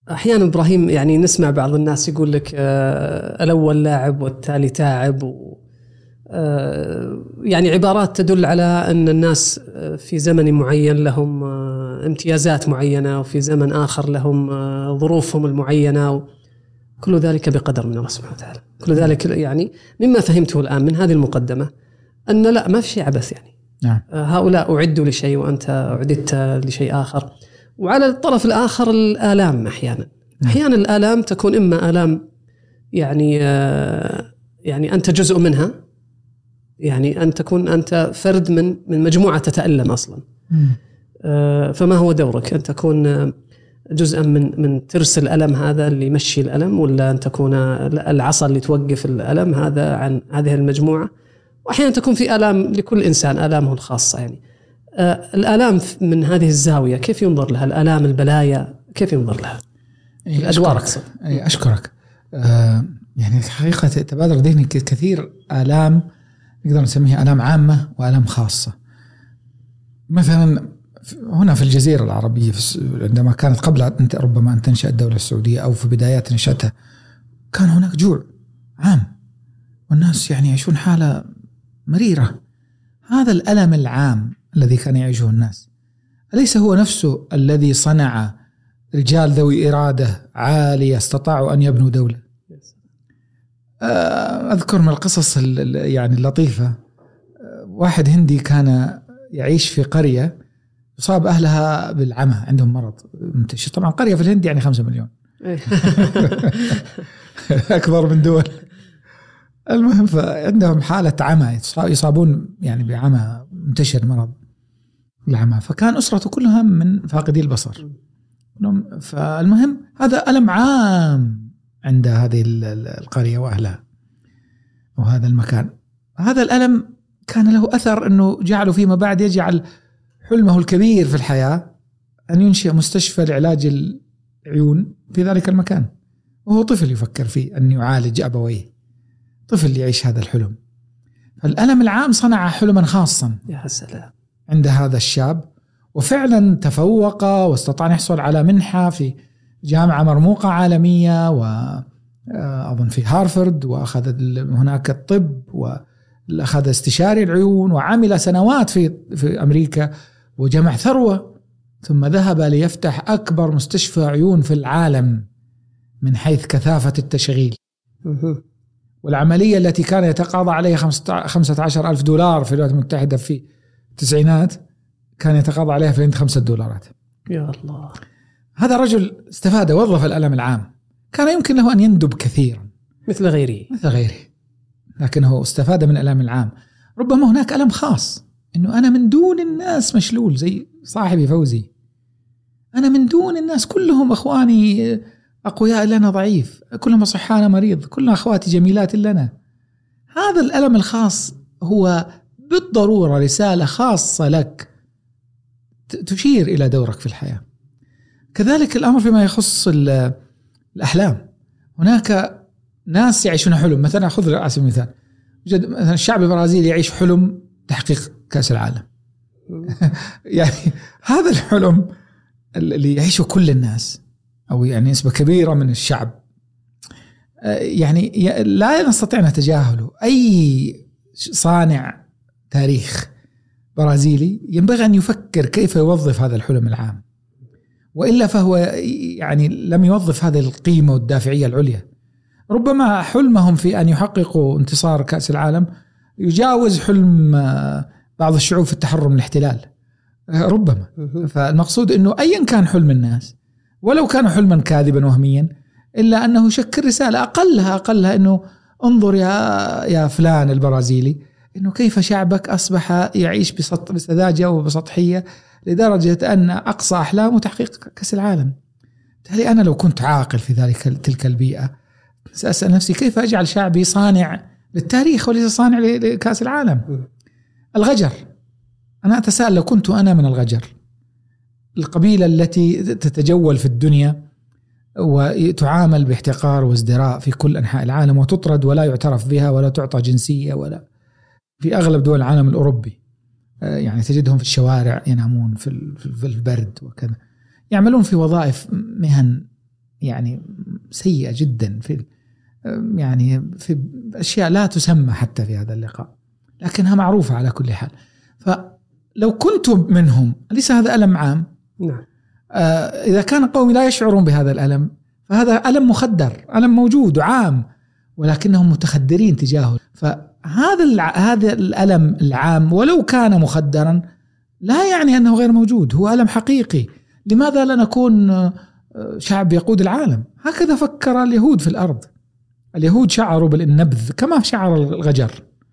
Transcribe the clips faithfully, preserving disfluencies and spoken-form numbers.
أحيانا إبراهيم يعني نسمع بعض الناس يقول لك الأول لاعب والتالي تاعب و يعني عبارات تدل على أن الناس في زمن معين لهم امتيازات معينة وفي زمن آخر لهم ظروفهم المعينة، كل ذلك بقدر من الله سبحانه وتعالى. كل ذلك يعني مما فهمته الآن من هذه المقدمة أن لا ما في شيء عبث، يعني نعم. هؤلاء أعدوا لشيء وأنت أعددت لشيء آخر. وعلى الطرف الآخر الآلام، أحيانا أحيانا الآلام تكون إما آلام يعني يعني أنت جزء منها، يعني أن تكون أنت فرد من من مجموعة تتألم أصلا. فما هو دورك؟ أن تكون جزءا من من ترس الألم هذا اللي يمشي الألم، ولا أن تكون العصا اللي توقف الألم هذا عن هذه المجموعة؟ وأحيانا تكون في آلام لكل إنسان آلامه الخاصة. يعني الآلام من هذه الزاوية كيف ينظر لها؟ الآلام البلايا كيف ينظر لها؟ الأدوار أقصد. أشكرك. آه يعني حقيقة تبادر ذهني كثير آلام نقدر نسميها آلام عامة وآلام خاصة. مثلا هنا في الجزيرة العربية عندما كانت قبل أن ربما أن تنشأ الدولة السعودية أو في بدايات نشأتها، كان هناك جوع عام والناس يعني يعيشون حالة مريرة. هذا الألم العام الذي كان يعيشه الناس أليس هو نفسه الذي صنع رجال ذوي إرادة عالية استطاعوا أن يبنوا دولة؟ أذكر من القصص يعني اللطيفة، واحد هندي كان يعيش في قرية يصاب أهلها بالعمى، عندهم مرض منتشر. طبعا قرية في الهند يعني خمسة مليون أكبر من دول. المهم فعندهم حالة عمى، يصابون يعني بعمى منتشر، مرض العمى. فكان أسرته كلها من فاقدي البصر. فالمهم هذا ألم عام عند هذه القرية وأهلها وهذا المكان. هذا الألم كان له أثر أنه جعله فيما بعد يجعل حلمه الكبير في الحياة أن ينشئ مستشفى لعلاج العيون في ذلك المكان، وهو طفل يفكر فيه أن يعالج أبويه، طفل يعيش هذا الحلم. فالألم العام صنع حلما خاصا يا سلام عند هذا الشاب، وفعلا تفوق واستطاع أن يحصل على منحة في جامعة مرموقة عالمية، وأظن في هارفارد، وأخذ هناك الطب، وأخذ استشاري العيون، وعمل سنوات في في أمريكا وجمع ثروة، ثم ذهب ليفتح أكبر مستشفى عيون في العالم من حيث كثافة التشغيل. والعملية التي كان يتقاضى عليها خمسة عشر ألف دولار في الولايات المتحدة في التسعينات كان يتقاضى عليها في الهند خمسة دولارات. يا الله. هذا رجل استفاد، وظف الألم العام. كان يمكن له أن يندب كثيرا مثل غيره مثل غيره لكنه استفاد من الألم العام. ربما هناك ألم خاص، إنه أنا من دون الناس مشلول زي صاحبي فوزي، أنا من دون الناس كلهم أخواني أقوياء لنا ضعيف، كلهم صحانا مريض، كلنا أخواتي جميلات لنا. هذا الألم الخاص هو بالضرورة رسالة خاصة لك تشير إلى دورك في الحياة. كذلك الأمر فيما يخص الأحلام. هناك ناس يعيشون حلم، مثلا خذ على سبيل المثال مثلا الشعب البرازيلي يعيش حلم تحقيق كأس العالم يعني هذا الحلم اللي يعيشه كل الناس أو يعني نسبة كبيرة من الشعب، يعني لا نستطيع نتجاهله. أي صانع تاريخ برازيلي ينبغي أن يفكر كيف يوظف هذا الحلم العام، وإلا فهو يعني لم يوظف هذه القيمة والدافعية العليا. ربما حلمهم في أن يحققوا انتصار كأس العالم يجاوز حلم بعض الشعوب في التحرر من الاحتلال ربما. فالمقصود أنه أيا كان حلم الناس ولو كان حلما كاذبا وهميا، إلا أنه يشكل رسالة أقلها أقلها أنه انظر يا يا فلان البرازيلي، أنه كيف شعبك أصبح يعيش بسذاجة وبسطحية لدرجة أن أقصى أحلامه تحقيق كأس العالم. بالتالي أنا لو كنت عاقل في ذلك تلك البيئة سأسأل نفسي كيف أجعل شعبي صانع للتاريخ وليس صانع لكأس العالم. الغجر، أنا أتساءل لو كنت أنا من الغجر، القبيلة التي تتجول في الدنيا وتعامل باحتقار وازدراء في كل أنحاء العالم وتطرد ولا يعترف بها ولا تعطى جنسية، ولا في أغلب دول العالم الأوروبي يعني تجدهم في الشوارع ينامون في البرد وكذا، يعملون في وظائف مهن يعني سيئة جدا في يعني في أشياء لا تسمى حتى في هذا اللقاء، لكنها معروفة على كل حال. فلو كنت منهم ليس هذا ألم عام. نعم. آه إذا كان قومي لا يشعرون بهذا الألم فهذا ألم مخدر، ألم موجود وعام، ولكنهم متخدرين تجاهه. فهذا هذا الألم العام ولو كان مخدرا لا يعني أنه غير موجود، هو ألم حقيقي. لماذا لا نكون شعب يقود العالم؟ هكذا فكر اليهود في الأرض. اليهود شعروا بالنبذ كما شعر الغجر،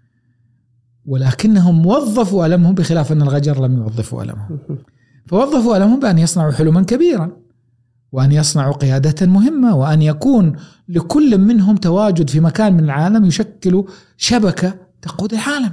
ولكنهم وظفوا ألمهم، بخلاف أن الغجر لم يوظفوا ألمهم. فوظفوا ألمهم بأن يصنعوا حلما كبيرا، وأن يصنعوا قيادة مهمة، وأن يكون لكل منهم تواجد في مكان من العالم يشكل شبكة تقود العالم.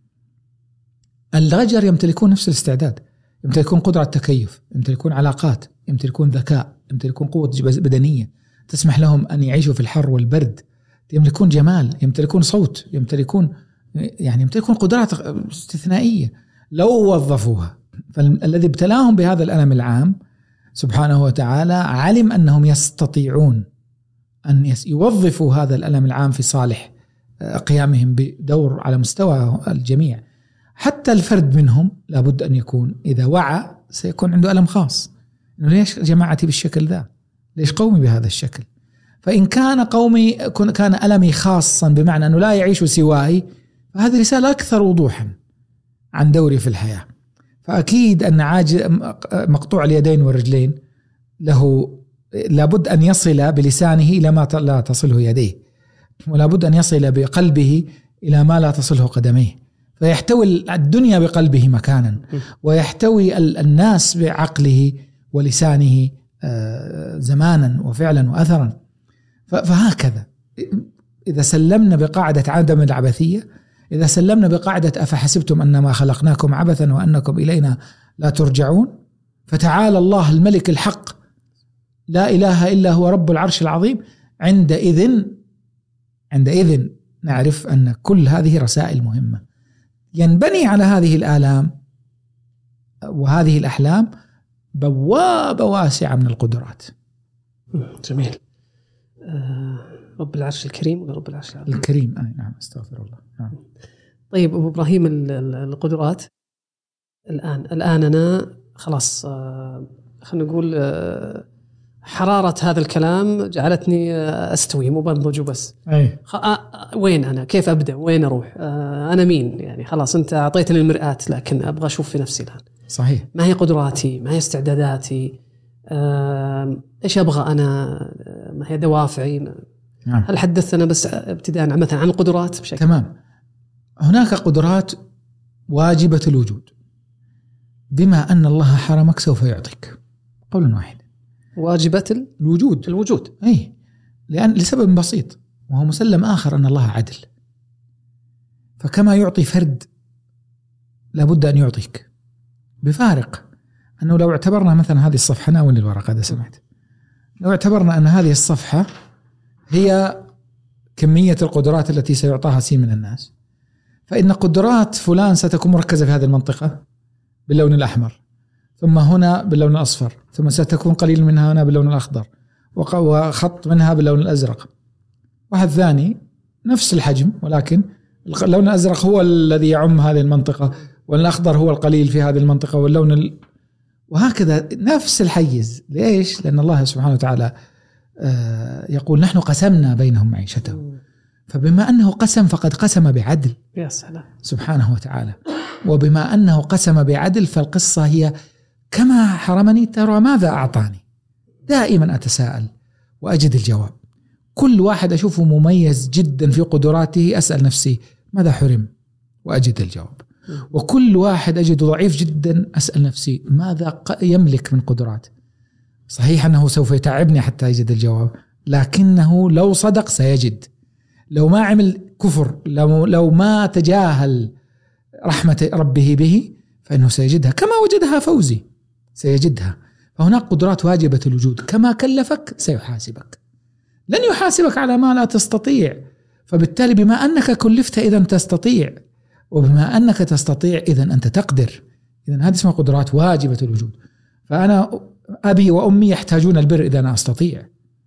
الغجر يمتلكون نفس الاستعداد، يمتلكون قدرة تكيف، يمتلكون علاقات، يمتلكون ذكاء، يمتلكون قوة بدنية تسمح لهم أن يعيشوا في الحر والبرد، يمتلكون جمال، يمتلكون صوت، يمتلكون يعني يمتلكون قدرات استثنائية لو وظفوها. فالذي ابتلاهم بهذا الألم العام سبحانه وتعالى علم أنهم يستطيعون أن يوظفوا هذا الألم العام في صالح قيامهم بدور على مستوى الجميع. حتى الفرد منهم لابد أن يكون إذا وعى سيكون عنده ألم خاص، إنه ليش جماعتي بالشكل ذا؟ ليش قومي بهذا الشكل؟ فإن كان قومي كان ألمي خاصا بمعنى أنه لا يعيش سواي، فهذه رسالة أكثر وضوحا عن دوري في الحياة. فأكيد أن عاجز مقطوع اليدين والرجلين له لابد أن يصل بلسانه إلى ما لا تصله يديه، ولابد أن يصل بقلبه إلى ما لا تصله قدميه، فيحتوي الدنيا بقلبه مكانا، ويحتوي الناس بعقله ولسانه زمانا وفعلا وأثرا. فهكذا إذا سلمنا بقاعدة عدم العبثية، إذا سلمنا بقاعدة أفحسبتم أنما خلقناكم عبثا وأنكم إلينا لا ترجعون، فتعالى الله الملك الحق لا إله إلا هو رب العرش العظيم، عندئذ عندئذ نعرف أن كل هذه رسائل مهمة ينبني على هذه الآلام وهذه الأحلام بوابة واسعة من القدرات. جميل. آه رب العرش الكريم ولا رب العرش العظيم؟ الكريم. آه نعم، استغفر الله. نعم. طيب أبو إبراهيم، القدرات الآن الآن أنا خلاص آه خلينا نقول آه حرارة هذا الكلام جعلتني آه أستوي، مو بنضج بس. أي. آه وين أنا؟ كيف أبدأ؟ وين أروح؟ آه أنا مين؟ يعني خلاص أنت أعطيتني المرآة، لكن أبغى أشوف في نفسي الآن. صحيح. ما هي قدراتي؟ ما هي استعداداتي؟ آه إيش أبغى أنا؟ ما هي دوافعي؟ نعم. هل حدثنا بس ابتداء مثلا عن القدرات بشكل؟ تمام. هناك قدرات واجبة الوجود، بما أن الله حرمك سوف يعطيك، قولا واحدا. واجبة الوجود. الوجود. أي، لأن لسبب بسيط، وهو مسلم آخر أن الله عدل، فكما يعطي فرد لابد أن يعطيك، بفارق أنه لو اعتبرنا مثلا هذه الصفحة، ناولني الورقة إذا سمحت، لو اعتبرنا أن هذه الصفحة هي كمية القدرات التي سيعطاها سين من الناس، فإن قدرات فلان ستكون مركزة في هذه المنطقة باللون الأحمر، ثم هنا باللون الأصفر، ثم ستكون قليل منها هنا باللون الأخضر، وخط منها باللون الأزرق. واحد ثاني نفس الحجم ولكن اللون الأزرق هو الذي يعم هذه المنطقة، والأخضر هو القليل في هذه المنطقة، واللون ال... وهكذا نفس الحيز. ليش؟ لأن الله سبحانه وتعالى يقول نحن قسمنا بينهم معيشتهم، فبما أنه قسم فقد قسم بعدل. يا سلام. سبحانه وتعالى. وبما أنه قسم بعدل فالقصة هي كما حرمني ترى ماذا أعطاني. دائما أتساءل وأجد الجواب. كل واحد أشوفه مميز جدا في قدراته أسأل نفسي ماذا حرم وأجد الجواب. وكل واحد أجد ضعيف جدا أسأل نفسي ماذا يملك من قدرات. صحيح أنه سوف يتعبني حتى يجد الجواب، لكنه لو صدق سيجد. لو ما عمل كفر، لو, لو ما تجاهل رحمة ربه به، فإنه سيجدها كما وجدها فوزي، سيجدها. فهناك قدرات واجبة الوجود، كما كلفك سيحاسبك، لن يحاسبك على ما لا تستطيع. فبالتالي بما أنك كلفت إذن تستطيع، وبما أنك تستطيع إذن أنت تقدر. إذن هذه اسمها قدرات واجبة الوجود. فأنا أبي وأمي يحتاجون البر إذا أنا أستطيع،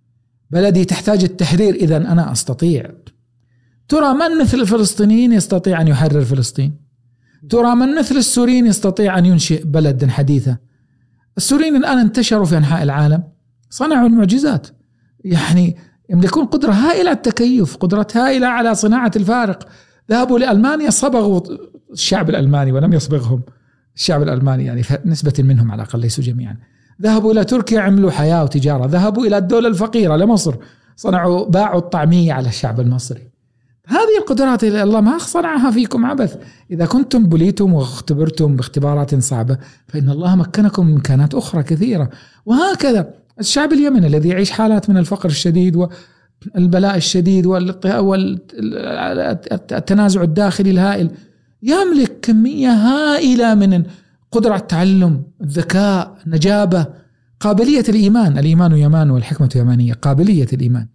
بلدي تحتاج التحرير، إذن أنا أستطيع. ترى من مثل الفلسطينيين يستطيع أن يحرر فلسطين؟ ترى من مثل السوريين يستطيع أن ينشئ بلدا حديثة؟ السوريين الآن انتشروا في أنحاء العالم، صنعوا المعجزات، يعني يملكون قدرة هائلة على التكيف، قدرة هائلة على صناعة الفارق. ذهبوا لألمانيا صبغوا الشعب الألماني ولم يصبغهم الشعب الألماني، يعني نسبة منهم على الأقل ليسوا جميعا. ذهبوا إلى تركيا عملوا حياة وتجارة. ذهبوا إلى الدولة الفقيرة لمصر، صنعوا باعوا الطعمية على الشعب المصري. هذه القدرات اللي الله ما صنعها فيكم عبث. إذا كنتم بليتم واختبرتم باختبارات صعبة فإن الله مكنكم من إمكانات أخرى كثيرة. وهكذا الشعب اليمني الذي يعيش حالات من الفقر الشديد والبلاء الشديد والتنازع الداخلي الهائل، يملك كمية هائلة من قدرة التعلم، الذكاء، نجابة، قابلية الإيمان. الإيمان يمان والحكمة يمانية، قابلية الإيمان.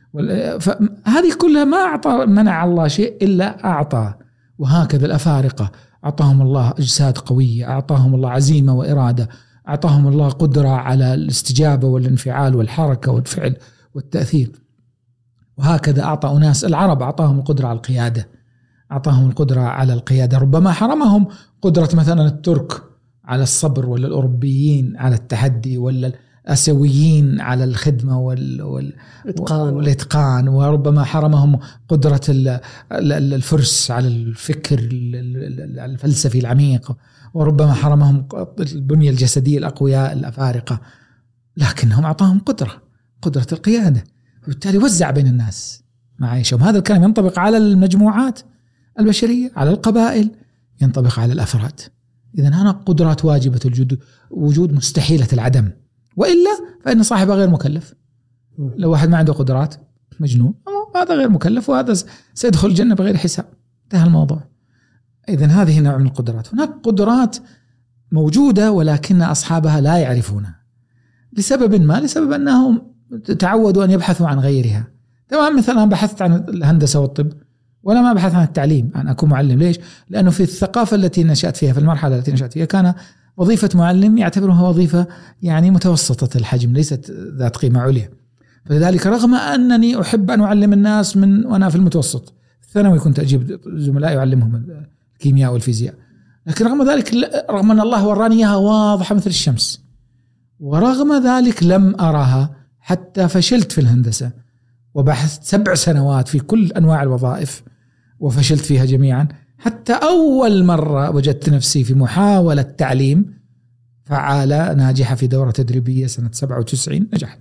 فهذه كلها ما أعطى منع الله شيء إلا أعطى. وهكذا الأفارقة أعطاهم الله أجساد قوية، أعطاهم الله عزيمة وإرادة، أعطاهم الله قدرة على الاستجابة والانفعال والحركة والفعل والتأثير. وهكذا أعطى أناس العرب أعطاهم القدرة على القيادة، أعطاهم القدرة على القيادة. ربما حرمهم قدرة مثلا الترك على الصبر، ولا الأوروبيين على التحدي، ولا الآسيويين على الخدمة وال... وال... والإتقان. وربما حرمهم قدرة الفرس على الفكر الفلسفي العميق، وربما حرمهم البنية الجسدية الأقوياء الأفارقة، لكنهم أعطاهم قدرة قدرة القيادة، وبالتالي وزع بين الناس معايشهم. هذا الكلام ينطبق على المجموعات البشرية، على القبائل، ينطبق على الأفراد. إذن هنا قدرات واجبة الوجود، وجود مستحيلة العدم، وإلا فإن صاحبه غير مكلف. لو واحد ما عنده قدرات مجنون، هذا غير مكلف، وهذا سيدخل الجنة بغير حساب. انتهى الموضوع. إذن هذه نوع من القدرات. هناك قدرات موجودة ولكن أصحابها لا يعرفونها لسبب ما، لسبب أنهم تعودوا أن يبحثوا عن غيرها. تمام، مثلا بحثت عن الهندسة والطب ولا ما بحثت عن التعليم، عن أكون معلم. ليش؟ لأنه في الثقافة التي نشأت فيها، في المرحلة التي نشأت فيها، كان وظيفة معلم يعتبرها وظيفة يعني متوسطة الحجم، ليست ذات قيمة عليا. فلذلك رغم أنني أحب أن أعلم الناس من وأنا في المتوسط الثانوي، كنت أجيب زملائي أعلمهم الكيمياء والفيزياء، لكن رغم ذلك، رغم أن الله وراني إياها واضحة مثل الشمس، ورغم ذلك لم أراها حتى فشلت في الهندسة، وبحثت سبع سنوات في كل أنواع الوظائف وفشلت فيها جميعا، حتى أول مرة وجدت نفسي في محاولة تعليم فعالة ناجحة في دورة تدريبية سنة سبعة وتسعين نجحت.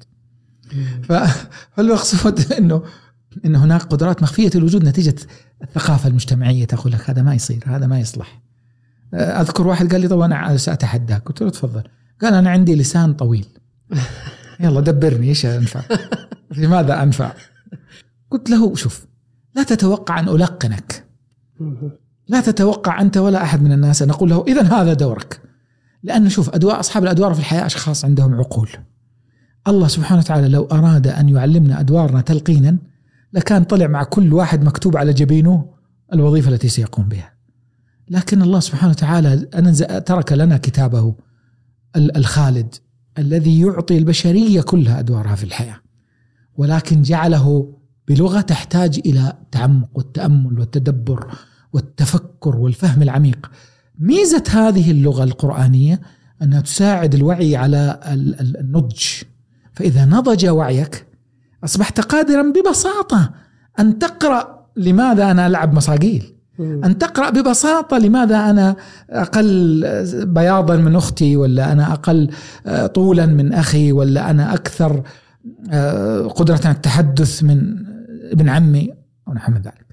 فالمقصود إنه إن هناك قدرات مخفية الوجود نتيجة الثقافة المجتمعية تقول لك هذا ما يصير، هذا ما يصلح. أذكر واحد قال لي طب أنا سأتحداك، قلت له تفضل. قال أنا عندي لسان طويل، يلا دبرني إيش أنفع، لماذا أنفع؟ قلت له شوف، لا تتوقع أن ألقنك، لا تتوقع أنت ولا أحد من الناس أن أقول له إذن هذا دورك. لأن شوف، أدواء أصحاب الأدوار في الحياة أشخاص عندهم عقول. الله سبحانه وتعالى لو أراد أن يعلمنا أدوارنا تلقينا لكان طلع مع كل واحد مكتوب على جبينه الوظيفة التي سيقوم بها. لكن الله سبحانه وتعالى ترك لنا كتابه الخالد الذي يعطي البشرية كلها أدوارها في الحياة، ولكن جعله بلغة تحتاج إلى تعمق والتأمل والتدبر والتفكر والفهم العميق. ميزة هذه اللغة القرآنية أنها تساعد الوعي على النضج، فإذا نضج وعيك أصبحت قادرا ببساطة أن تقرأ لماذا أنا ألعب مصاقيل، أن تقرأ ببساطة لماذا أنا أقل بياضا من أختي، ولا أنا أقل طولا من أخي، ولا أنا أكثر قدرة على التحدث من ابن عمي أو نحو من ذلك.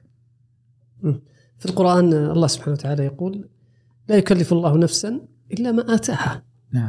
في القرآن الله سبحانه وتعالى يقول لا يكلف الله نفسا إلا ما آتاها. نعم.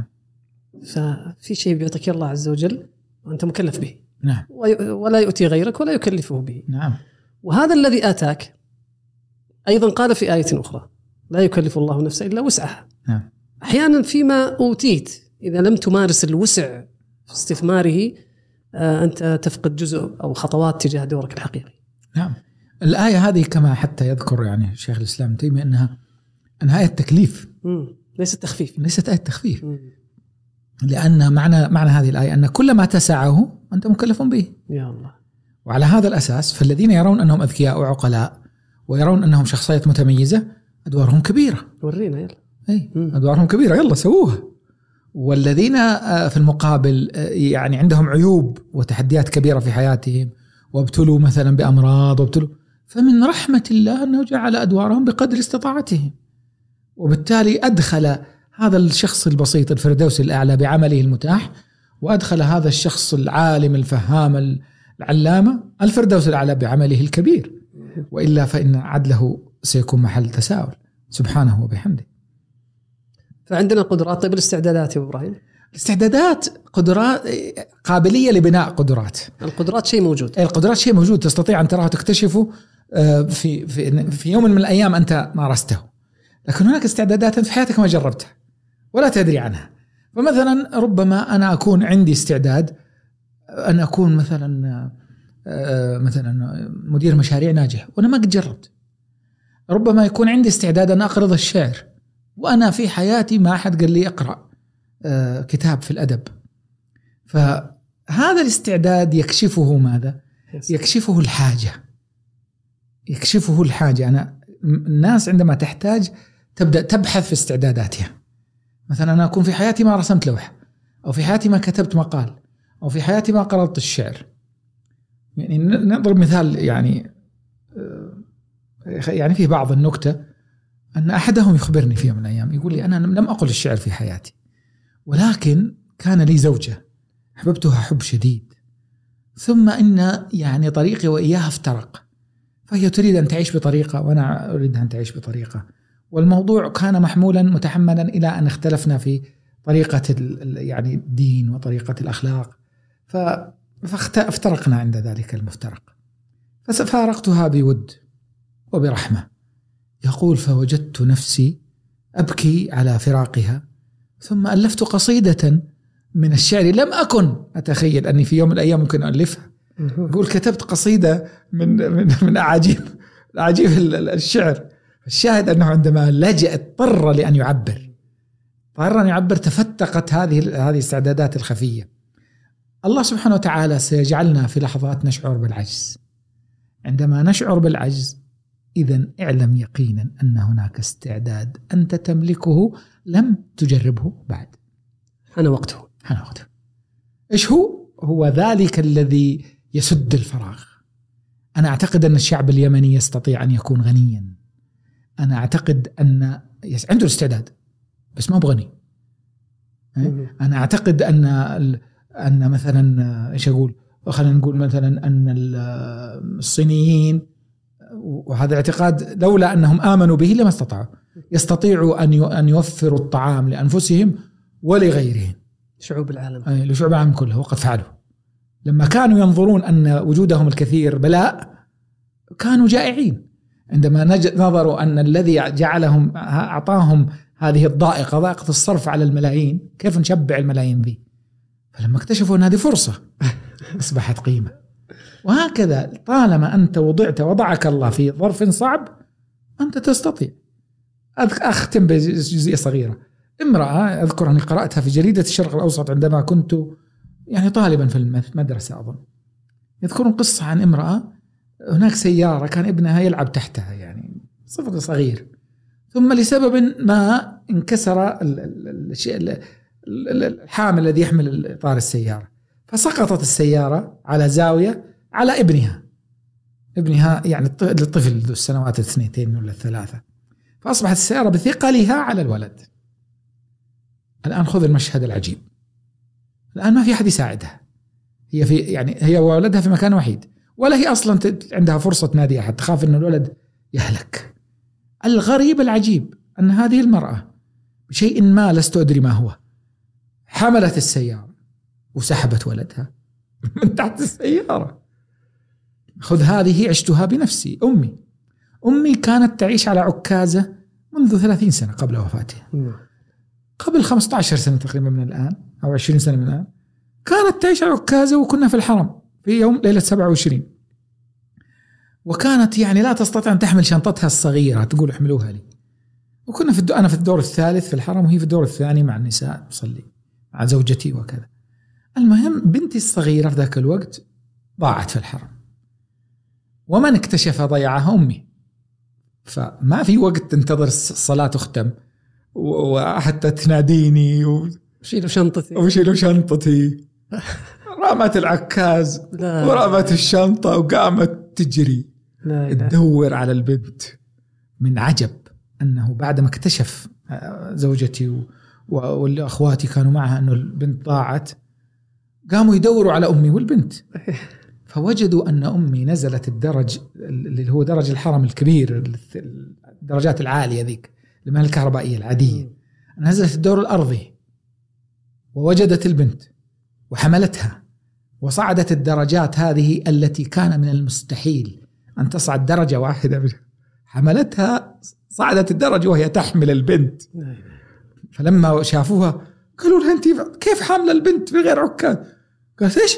ففي شيء بيعطيك الله عز وجل وأنت مكلف به. نعم. ولا يؤتي غيرك ولا يكلفه به. نعم. وهذا الذي آتاك أيضا قال في آية أخرى لا يكلف الله نفسا إلا وسعها. نعم. أحيانا فيما أوتيت إذا لم تمارس الوسع في استثماره أنت تفقد جزء أو خطوات تجاه دورك الحقيقي. نعم. الآية هذه كما حتى يذكر يعني شيخ الإسلام ابن تيمية أنها أنها آية تكليف، ليست تخفيف. ليست آية تخفيف. مم. لأن معنى معنى هذه الآية أن كل ما تسعه أنت مكلف به. يا الله. وعلى هذا الأساس فالذين يرون أنهم أذكياء وعقلاء ويرون أنهم شخصيات متميزة أدوارهم كبيرة. ورينا يلا. أي أدوارهم كبيرة يلا سووها. والذين في المقابل يعني عندهم عيوب وتحديات كبيرة في حياتهم وابتلوا مثلا بأمراض وابتلوا، فمن رحمة الله أنه جعل أدوارهم بقدر استطاعتهم، وبالتالي أدخل هذا الشخص البسيط الفردوس الأعلى بعمله المتاح، وأدخل هذا الشخص العالم الفهام العلامة الفردوس الأعلى بعمله الكبير، وإلا فإن عدله سيكون محل تساؤل سبحانه وبحمده. فعندنا قدرات. طيب الاستعدادات يا إبراهيم؟ الاستعدادات قدرات، قابلية لبناء قدرات. القدرات شيء موجود. القدرات شيء موجود تستطيع أن تراه تكتشفه في في في يوم من الأيام أنت مارسته، لكن هناك استعدادات في حياتك ما جربتها ولا تدري عنها. فمثلا ربما أنا أكون عندي استعداد أن أكون مثلا مثلا مدير مشاريع ناجح وأنا ما قد جربت. ربما يكون عندي استعداد أن أقرض الشعر وأنا في حياتي ما أحد قال لي أقرأ كتاب في الأدب. فهذا الاستعداد يكشفه ماذا؟ يكشفه الحاجة. يكشفه الحاجة. أنا الناس عندما تحتاج تبدأ تبحث في استعداداتها. مثلا أنا أكون في حياتي ما رسمت لوحة، أو في حياتي ما كتبت مقال، أو في حياتي ما قرأت الشعر. يعني نضرب مثال، يعني يعني في بعض النكتة أن أحدهم يخبرني في يوم من الأيام يقول لي أنا لم أقل الشعر في حياتي، ولكن كان لي زوجة أحببتها حب شديد، ثم إن يعني طريقي وإياها افترق، فهي تريد أن تعيش بطريقة وأنا أريد أن تعيش بطريقة، والموضوع كان محمولا متحملا إلى أن اختلفنا في طريقة يعني الدين وطريقة الأخلاق، فافترقنا عند ذلك المفترق. ففارقتها بود وبرحمة. يقول فوجدت نفسي أبكي على فراقها، ثم ألفت قصيدة من الشعر لم أكن أتخيل أني في يوم من الأيام ممكن ألفها. يقول كتبت قصيدة من من من أعاجيب أعاجيب الشعر. الشاهد أنه عندما لجأ اضطر لأن يعبر اضطر أن يعبر تفتقت هذه هذه الاستعدادات الخفية. الله سبحانه وتعالى سيجعلنا في لحظات نشعر بالعجز. عندما نشعر بالعجز إذن اعلم يقينا أن هناك استعداد أنت تملكه لم تجربه بعد. أنا وقته. أنا وقته. إيش هو؟ هو ذلك الذي يسد الفراغ. أنا أعتقد أن الشعب اليمني يستطيع أن يكون غنيا. أنا أعتقد أن عنده استعداد بس ما بغني. أنا أعتقد أن أن مثلا إيش أقول؟ خلينا نقول مثلا أن الصينيين، وهذا اعتقاد لولا أنهم آمنوا به لما استطاعوا، يستطيعوا أن أن يوفروا الطعام لأنفسهم ولغيرهم. شعوب العالم. أي لشعوب العالم كله، وقد فعلوا. لما كانوا ينظرون أن وجودهم الكثير بلاء كانوا جائعين. عندما نظروا أن الذي جعلهم أعطاهم هذه الضائقة، ضائقة الصرف على الملايين، كيف نشبع الملايين ذي؟ فلما اكتشفوا أن هذه فرصة أصبحت قيمة. وهكذا طالما أنت وضعت وضعك الله في ظرف صعب أنت تستطيع. أختم بجزئية صغيرة. امرأة أذكر أني قرأتها في جريدة الشرق الأوسط عندما كنت يعني طالبا في المدرسة أظن. يذكرون قصة عن امرأة هناك سيارة كان ابنها يلعب تحتها، يعني صفر صغير، ثم لسبب ما انكسر الشيء الحامل الذي يحمل إطار السيارة، فسقطت السيارة على زاوية على ابنها ابنها يعني الطفل ذو السنوات الاثنتين ولا الثلاثة، فأصبحت السيارة بثقلها على الولد. الآن خذ المشهد العجيب. الآن ما في أحد يساعدها، هي في يعني هي وولدها في مكان وحيد، ولا هي أصلا عندها فرصة تنادي أحد، تخاف أن الولد يهلك. الغريب العجيب أن هذه المرأة بشيء ما لست أدري ما هو حملت السيارة وسحبت ولدها من تحت السيارة. خذ هذه عشتها بنفسي. أمي أمي كانت تعيش على عكازة منذ ثلاثين سنة قبل وفاتها، قبل خمسة عشر سنة تقريبا من الآن أو عشرين سنة من الآن، كانت تعيش على عكازة، وكنا في الحرم في يوم ليلة سبعة وعشرين، وكانت يعني لا تستطيع أن تحمل شنطتها الصغيرة، تقول احملوها لي. وكنا في أنا في الدور الثالث في الحرم وهي في الدور الثاني مع النساء تصلي مع زوجتي وكذا. المهم بنتي الصغيرة في ذاك الوقت ضاعت في الحرم، ومن اكتشف ضيعها أمي، فما في وقت تنتظر الصلاة تختم وحتى تناديني وشيلوا شنطتي وشيلوا شنطتي رامت العكاز ورامت الشنطة وقامت تجري تدور على البنت. من عجب أنه بعدما اكتشف زوجتي والأخواتي كانوا معها أنه البنت ضاعت، قاموا يدوروا على أمي والبنت، فوجدوا أن أمي نزلت الدرج اللي هو درج الحرم الكبير، الدرجات العالية ذيك لما الكهربائية العادية، نزلت الدور الأرضي ووجدت البنت وحملتها وصعدت الدرجات هذه التي كان من المستحيل أن تصعد درجة واحدة، حملتها صعدت الدرجة وهي تحمل البنت. فلما شافوها قالوا لها أنت كيف حاملة البنت بغير عكاز؟ قالت إيش؟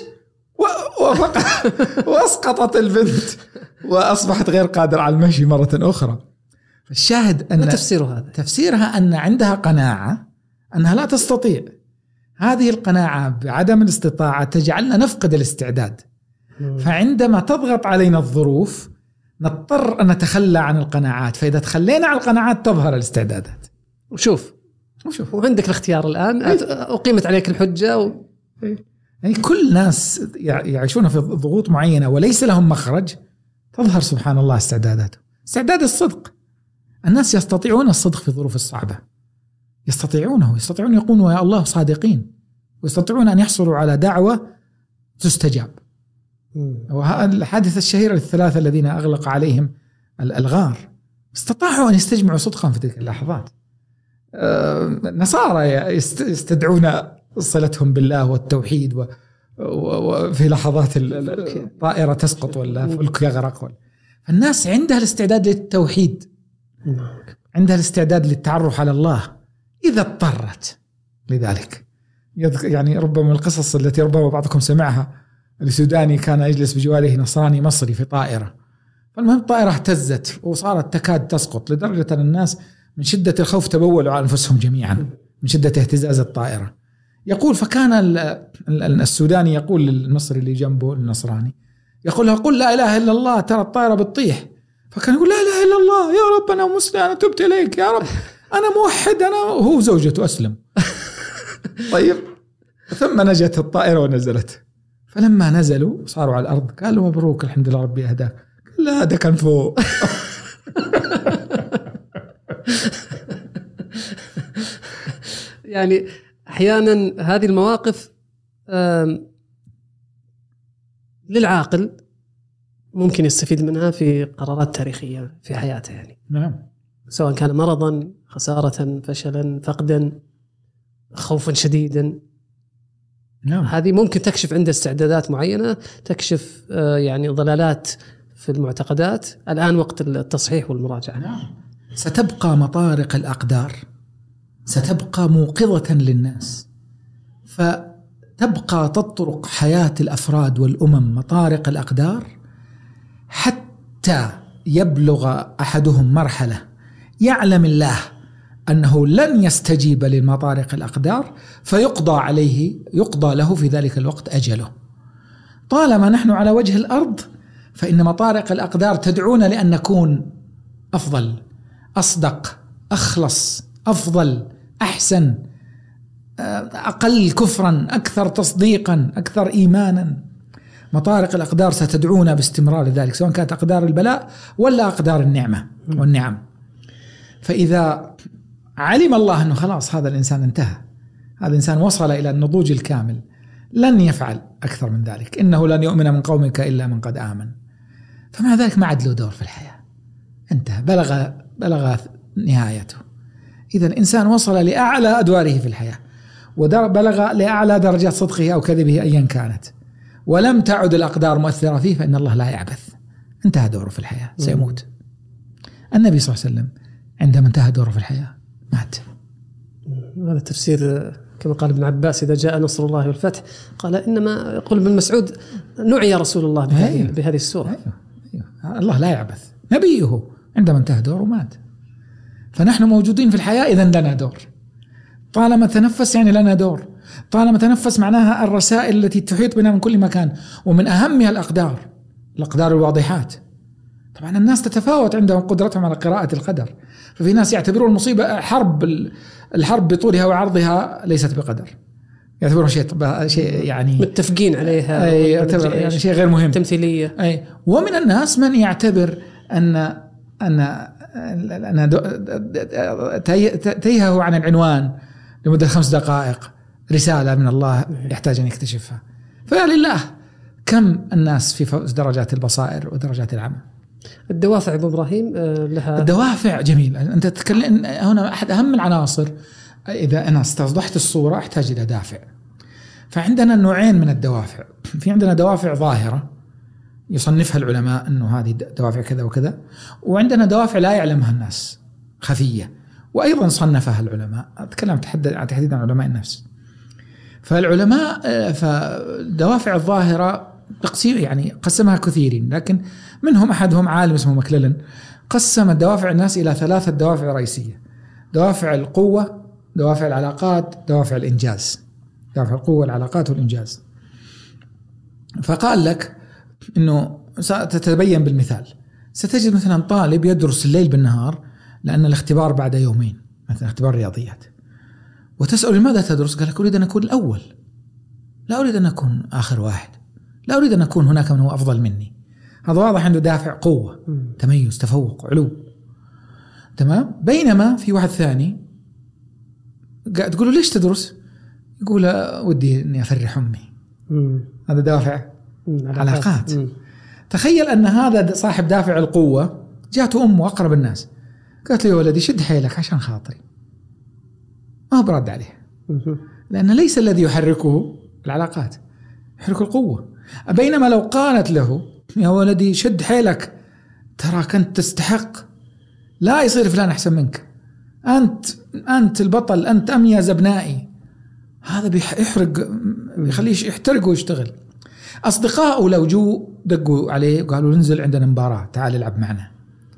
وأسقطت البنت وأصبحت غير قادرة على المشي مرة أخرى. فالشاهد أن تفسير هذا تفسيرها أن عندها قناعة أنها لا تستطيع. هذه القناعة بعدم الاستطاعة تجعلنا نفقد الاستعداد، فعندما تضغط علينا الظروف نضطر أن نتخلى عن القناعات، فإذا تخلينا عن القناعات تظهر الاستعدادات. وشوف وشوف وعندك الاختيار الآن، أقيمت عليك الحجة و... يعني كل ناس يعيشون في ضغوط معينة وليس لهم مخرج، تظهر سبحان الله استعداداته. استعداد الصدق، الناس يستطيعون الصدق في الظروف الصعبة، يستطيعونه، يستطيعون يقولون يا الله صادقين، ويستطيعون أن يحصلوا على دعوة تستجاب. والحادثة الشهيرة للثلاثة الذين أغلق عليهم الغار استطاعوا أن يستجمعوا صدقا في تلك اللحظات. نصارى يستدعون صلتهم بالله والتوحيد، وفي لحظات الطائرة تسقط ولا فلك يغرق. فالناس عندها الاستعداد للتوحيد، عندها الاستعداد للتعرف على الله إذا اضطرت لذلك. يعني ربما القصص التي ربما بعضكم سمعها، السوداني كان يجلس بجواره نصراني مصري في طائرة، فالمهم الطائرة اهتزت وصارت تكاد تسقط، لدرجة أن الناس من شدة الخوف تبولوا على أنفسهم جميعا من شدة اهتزاز الطائرة. يقول فكان السوداني يقول للمصري اللي جنبه النصراني، يقول له قل لا إله إلا الله ترى الطائرة بتطيح. فكان يقول لا إله إلا الله يا رب أنا مسلم أنا تبت إليك يا رب أنا موحد أنا، وهو زوجته أسلم. طيب ثم نجت الطائرة ونزلت، فلما نزلوا صاروا على الأرض قالوا مبروك الحمد لله ربي أهداك. قال لا هذا كان فوق. يعني أحيانا هذه المواقف للعاقل ممكن يستفيد منها في قرارات تاريخية في حياته، يعني نعم، سواء كان مرضا، خسارة، فشلا، فقدا، خوفا شديدا. نعم. هذه ممكن تكشف عنده استعدادات معينة، تكشف يعني ضلالات في المعتقدات. الآن وقت التصحيح والمراجعة. نعم. ستبقى مطارق الأقدار، ستبقى موقظة للناس، فتبقى تطرق حياة الأفراد والأمم مطارق الأقدار حتى يبلغ أحدهم مرحلة يعلم الله أنه لن يستجيب للمطارق الأقدار فيقضى عليه، يقضى له في ذلك الوقت أجله. طالما نحن على وجه الأرض فإن مطارق الأقدار تدعونا لأن نكون أفضل، أصدق، أخلص، أفضل، أحسن، أقل كفرا، أكثر تصديقا، أكثر إيمانا. مطارق الأقدار ستدعونا باستمرار ذلك، سواء كانت أقدار البلاء ولا أقدار النعمة والنعم. فإذا علم الله أنه خلاص هذا الإنسان انتهى، هذا الإنسان وصل إلى النضوج الكامل، لن يفعل أكثر من ذلك، إنه لن يؤمن من قومك إلا من قد آمن، فمع ذلك ما عاد له دور في الحياة، انتهى، بلغ بلغ نهايته. إذا الإنسان وصل لأعلى أدواره في الحياة وبلغ لأعلى درجات صدقه أو كذبه أيا كانت، ولم تعد الأقدار مؤثرة فيه، فإن الله لا يعبث، انتهى دوره في الحياة، سيموت. النبي صلى الله عليه وسلم عندما انتهى دوره في الحياة مات. هذا تفسير كما قال ابن عباس إذا جاء نصر الله والفتح، قال إنما يقول ابن مسعود نعي رسول الله بهذه, أيوه. بهذه السورة. أيوه. أيوه. الله لا يعبث، نبيه عندما انتهى دوره مات، فنحن موجودين في الحياة إذن لنا دور. طالما تنفس يعني لنا دور، طالما تنفس معناها الرسائل التي تحيط بنا من كل مكان، ومن أهمها الأقدار، الأقدار الواضحات. طبعا الناس تتفاوت عندهم قدرتهم على قراءة القدر، ففي ناس يعتبرون المصيبة حرب، الحرب بطولها وعرضها ليست بقدر، يعتبرون شيء شيء يعني متفقين عليها، أي يعتبر يعني شيء غير مهم، تمثيلية. أي ومن الناس من يعتبر أن أن أن تيهه عن العنوان لمدة خمس دقائق رسالة من الله يحتاج أن يكتشفها. فلله كم الناس في درجات البصائر ودرجات العمى. الدوافع أبو إبراهيم لها الدوافع جميل. أنت تتكلم هنا أحد أهم العناصر. إذا أنا استوضحت الصورة أحتاج إلى دافع. فعندنا نوعين من الدوافع. في عندنا دوافع ظاهرة يصنفها العلماء أنه هذه دوافع كذا وكذا، وعندنا دوافع لا يعلمها الناس خفية وأيضا صنفها العلماء. أتكلم تحديدا عن علماء النفس. فالعلماء فالدوافع الظاهرة تقسيم يعني قسمها كثيرين، لكن منهم أحدهم عالم اسمه مكللن قسم الدوافع الناس إلى ثلاثة دوافع رئيسية: دوافع القوة، دوافع العلاقات، دوافع الإنجاز. دوافع القوة والعلاقات والإنجاز. فقال لك إنه ستتبين بالمثال. ستجد مثلا طالب يدرس الليل بالنهار لأن الاختبار بعد يومين، مثلا اختبار رياضيات، وتسأل لماذا تدرس؟ قال لك أريد أن أكون الأول، لا أريد أن أكون آخر واحد، لا أريد أن أكون هناك من هو أفضل مني. هذا واضح عنده دافع قوة، تميز، تفوق، علو. تمام. بينما في واحد ثاني قاعد تقول له ليش تدرس؟ يقول ودي أني أفرح أمي. هذا دافع علاقات. تخيل أن هذا صاحب دافع القوة جاءته أمه أقرب الناس قالت له يا ولدي شد حيلك عشان خاطري، ما هو برد عليه، لأن ليس الذي يحركه العلاقات، يحرك القوة. بينما لو قالت له يا ولدي شد حيلك ترى كنت تستحق، لا يصير فلان أحسن منك، أنت أنت البطل، أنت أميز أبنائي، هذا بيحرق، بيخليه يحترق ويشتغل. أصدقائه لو جو دقوا عليه وقالوا ننزل عندنا مباراة تعال العب معنا،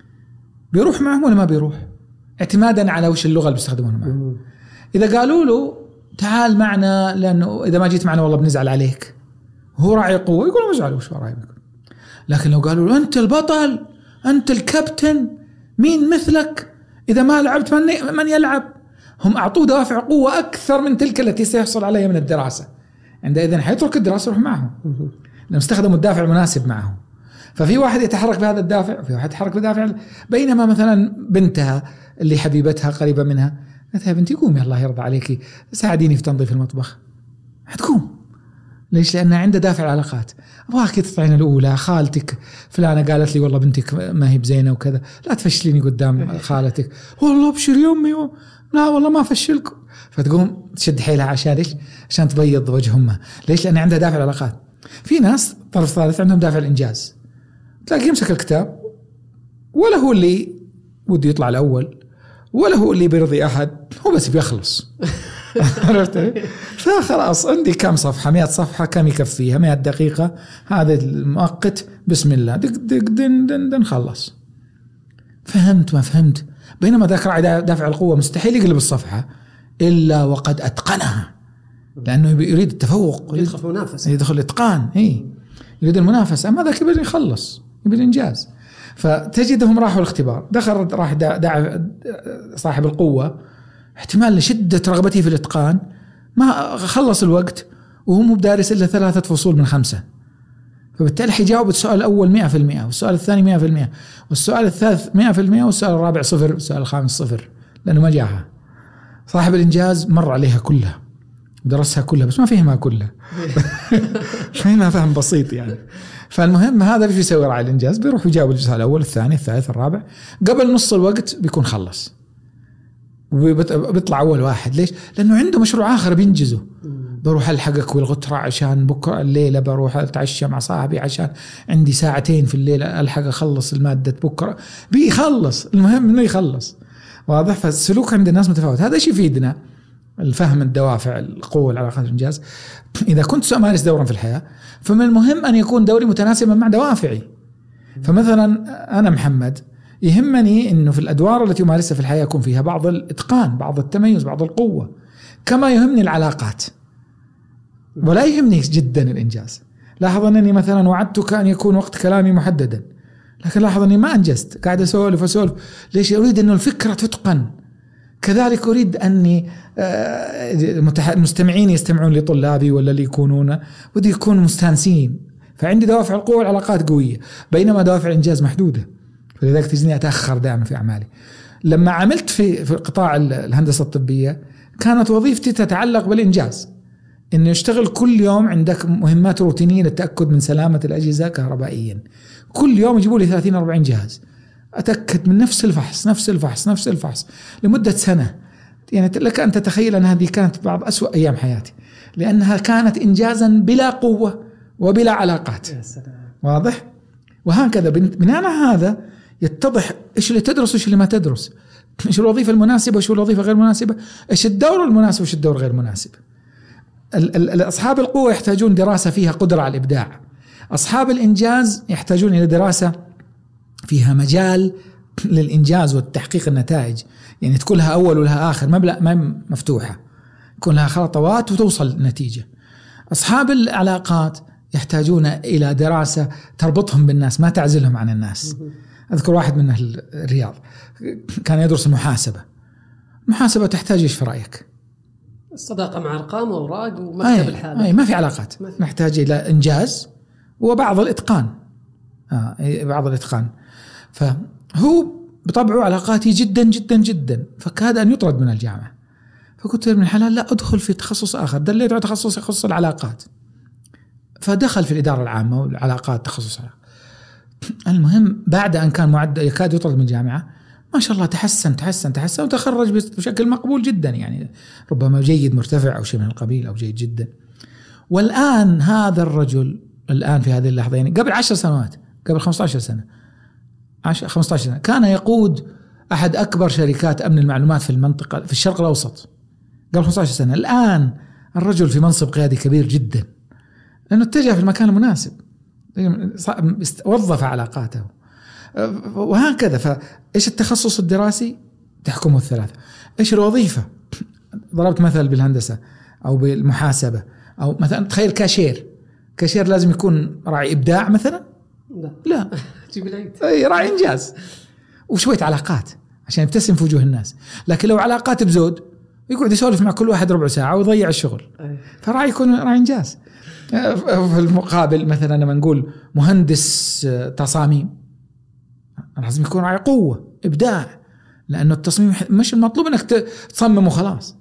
بيروح معهم ولا ما بيروح؟ اعتمادا على وش اللغة اللي بيستخدمونها معه. إذا قالوا له تعال معنا لأنه إذا ما جيت معنا والله بنزعل عليك، هو راعي قوة، يقول ما ازعلوا وش راعي بكم. لكن لو قالوا له أنت البطل، أنت الكابتن، مين مثلك، إذا ما لعبت من, من يلعب، هم أعطوه دوافع قوة أكثر من تلك التي سيحصل عليها من الدراسة. عندئذ حيترك الدراسة يروح معهم، لأنهم استخدموا الدافع المناسب معهم. ففي واحد يتحرك بهذا الدافع وفي واحد يتحرك بدافع. بينما مثلا بنتها اللي حبيبتها قريبة منها قالت يا بنتي قومي الله يرضى عليكي ساعديني في تنظيف المطبخ، حتقوم. ليش؟ لأنها عنده دافع العلاقات. أبغاك تطلعين الأولى، خالتك فلانة قالت لي والله بنتك ما هي بزينة وكذا، لا تفشليني قدام خالتك. والله بشر يومي و... لا والله ما فشلكم. فتقوم تشد حيلها عشان إيش؟ عشان تبيض وجه أمها. ليش؟ لأن عندها دافع العلاقات. في ناس طرف ثالث عندهم دافع الإنجاز، تلاقي يمسك الكتاب ولا هو اللي ودي يطلع الأول ولا هو اللي بيرضي أحد، هو بس بيخلص. عرفت؟ فخلاص عندي كم صفحة، مئة صفحة، كم يكفيها؟ مئة دقيقة، هذا المؤقت، بسم الله دق دق دن دن دن خلص. فهمت ما فهمت؟ بينما ذاك راعي دافع القوة مستحيل يقلب الصفحة إلا وقد أتقنها، لأنه يريد التفوق، يدخل منافسة، يدخل الإتقان، إيه يريد المنافسة. أما ذاك يبي يخلص، يبي الإنجاز. فتجدهم راحوا الاختبار، دخل راح دع صاحب القوة، احتمال لشدة رغبته في الإتقان ما خلص الوقت وهو مو بدارس إلا ثلاثة فصول من خمسة، فبالتالي حيجاوب السؤال الأول مئة في المئة والسؤال الثاني مئة في المئة والسؤال الثالث مئة في المئة والسؤال الرابع صفر والسؤال الخامس صفر، لأنه ما جاها. صاحب الإنجاز مر عليها كلها ودرسها كلها بس ما فهمها كلها. فهمها فهم بسيط يعني. فالمهم هذا بيش يسوي راعي الإنجاز، بيروح يجاوب السؤال الأول الثاني الثالث الرابع قبل نص الوقت بيكون خلص وبيطلع أول واحد. ليش؟ لأنه عنده مشروع آخر بينجزه. بروح ألحقك والغترة عشان بكرة الليلة بروح أتعشى مع صاحبي عشان عندي ساعتين في الليلة ألحق أخلص المادة بكرة، بيخلص. المهم إنه يخلص. واضح؟ فالسلوك عند الناس متفاوت. هذا شيء يفيدنا الفهم الدوافع القوة العلاقات الإنجاز. إذا كنت سأمارس دورا في الحياة فمن المهم أن يكون دوري متناسبا مع دوافعي. فمثلا أنا محمد يهمني أنه في الأدوار التي أمارسها في الحياة يكون فيها بعض الإتقان، بعض التميز، بعض القوة. كما يهمني العلاقات ولا يهمني جدا الإنجاز. لاحظ أنني مثلا وعدتك أن يكون وقت كلامي محددا، لكن لاحظ أني ما أنجزت، قاعد أسولف أسولف. ليش؟ أريد أن الفكرة تتقن. كذلك أريد أني المستمعين يستمعون لطلابي ولا اللي يكونون ودي يكونوا مستانسين، فعندي دوافع القوة والعلاقات قوية، بينما دوافع الإنجاز محدودة، فلذلك تجني أتأخر دائما في أعمالي. لما عملت في في قطاع الهندسة الطبية كانت وظيفتي تتعلق بالإنجاز، إنه يشتغل كل يوم عندك مهمات روتينية للتأكد من سلامة الأجهزة كهربائيا. كل يوم يجيبوا لي ثلاثين أربعين جهاز، أتأكد من نفس الفحص نفس الفحص نفس الفحص لمدة سنة. يعني لك أن تتخيل أن هذه كانت بعض أسوأ أيام حياتي، لأنها كانت إنجازا بلا قوة وبلا علاقات. يا سلام. واضح؟ وهكذا بناء هذا يتضح إيش اللي تدرس وإيش اللي ما تدرس، إيش الوظيفة المناسبة وإيش الوظيفة غير مناسبة، إيش الدور المناسب وإيش الدور غير مناسب. أصحاب القوة يحتاجون دراسة فيها قدرة على الإبداع، أصحاب الإنجاز يحتاجون إلى دراسة فيها مجال للإنجاز والتحقيق النتائج، يعني تكون لها أول ولها آخر، ما ما مفتوحة، يكون لها خطوات وتوصل نتيجة. أصحاب العلاقات يحتاجون إلى دراسة تربطهم بالناس ما تعزلهم عن الناس. أذكر واحد من أهل الرياض كان يدرس المحاسبة. المحاسبة تحتاج إيش في رأيك؟ الصداقة مع أرقام وأوراق ومكتب الحالة. أي ما في علاقات، نحتاج إلى إنجاز وبعض الإتقان. آه بعض الإتقان. فهو بطبعه علاقاتي جدا جدا جدا، فكاد أن يطرد من الجامعة. فقلت من الحلال لا أدخل في تخصص آخر، دليت على تخصص يخص العلاقات، فدخل في الإدارة العامة والعلاقات تخصص علاقات. المهم بعد أن كان معد يكاد يطرد من الجامعة ما شاء الله تحسن تحسن تحسن وتخرج بشكل مقبول جدا، يعني ربما جيد مرتفع أو شيء من القبيل أو جيد جدا. والآن هذا الرجل الآن في هذه اللحظة، يعني قبل عشر سنوات قبل خمسة عشر سنة خمسة عشر سنة كان يقود أحد أكبر شركات أمن المعلومات في المنطقة في الشرق الأوسط قبل خمسة عشر سنة. الآن الرجل في منصب قيادي كبير جدا لأنه اتجه في المكان المناسب، وظف علاقاته وهكذا. فإيش التخصص الدراسي تحكمه الثلاثة. إيش الوظيفة؟ ضربت مثل بالهندسة أو بالمحاسبة، أو مثلا تخيل كاشير. كاشير لازم يكون راعي إبداع مثلا؟ لا لا جيب العيد. أي راعي إنجاز وشوية علاقات عشان يبتسم في وجوه الناس. لكن لو علاقات بزود يقعد يسولف مع كل واحد ربع ساعة ويضيع الشغل. فراعي يكون راعي إنجاز. في المقابل مثلا لما نقول مهندس تصاميم لازم يكون راعي قوة إبداع، لأنه التصميم مش المطلوب أنك تصمم وخلاص.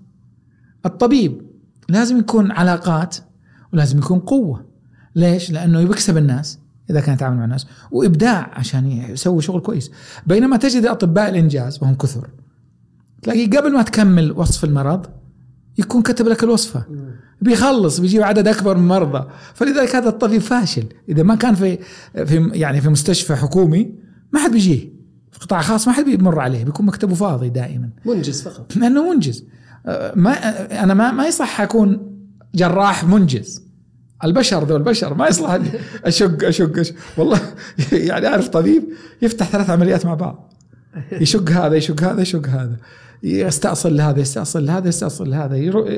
الطبيب لازم يكون علاقات ولازم يكون قوة. ليش؟ لأنه يكسب الناس إذا كان يتعامل مع الناس، وإبداع عشان يسوي شغل كويس. بينما تجد أطباء الإنجاز وهم كثر تلاقي قبل ما تكمل وصف المرض يكون كتب لك الوصفة، بيخلص بيجيب عدد أكبر من مرضى. فلذلك هذا الطبيب فاشل. إذا ما كان في في يعني في مستشفى حكومي ما حد بيجيه، في قطاع خاص ما حد بيمر عليه، بيكون مكتبه فاضي دائما، منجز فقط. لأنه منجز. ما أنا ما ما يصح أكون جراح منجز. البشر ذو البشر ما يصلح أشق أشق أشق والله. يعني أعرف طبيب يفتح ثلاث عمليات مع بعض، يشق هذا يشق هذا يشق هذا، يستأصل لهذا يستأصل لهذا يستأصل لهذا،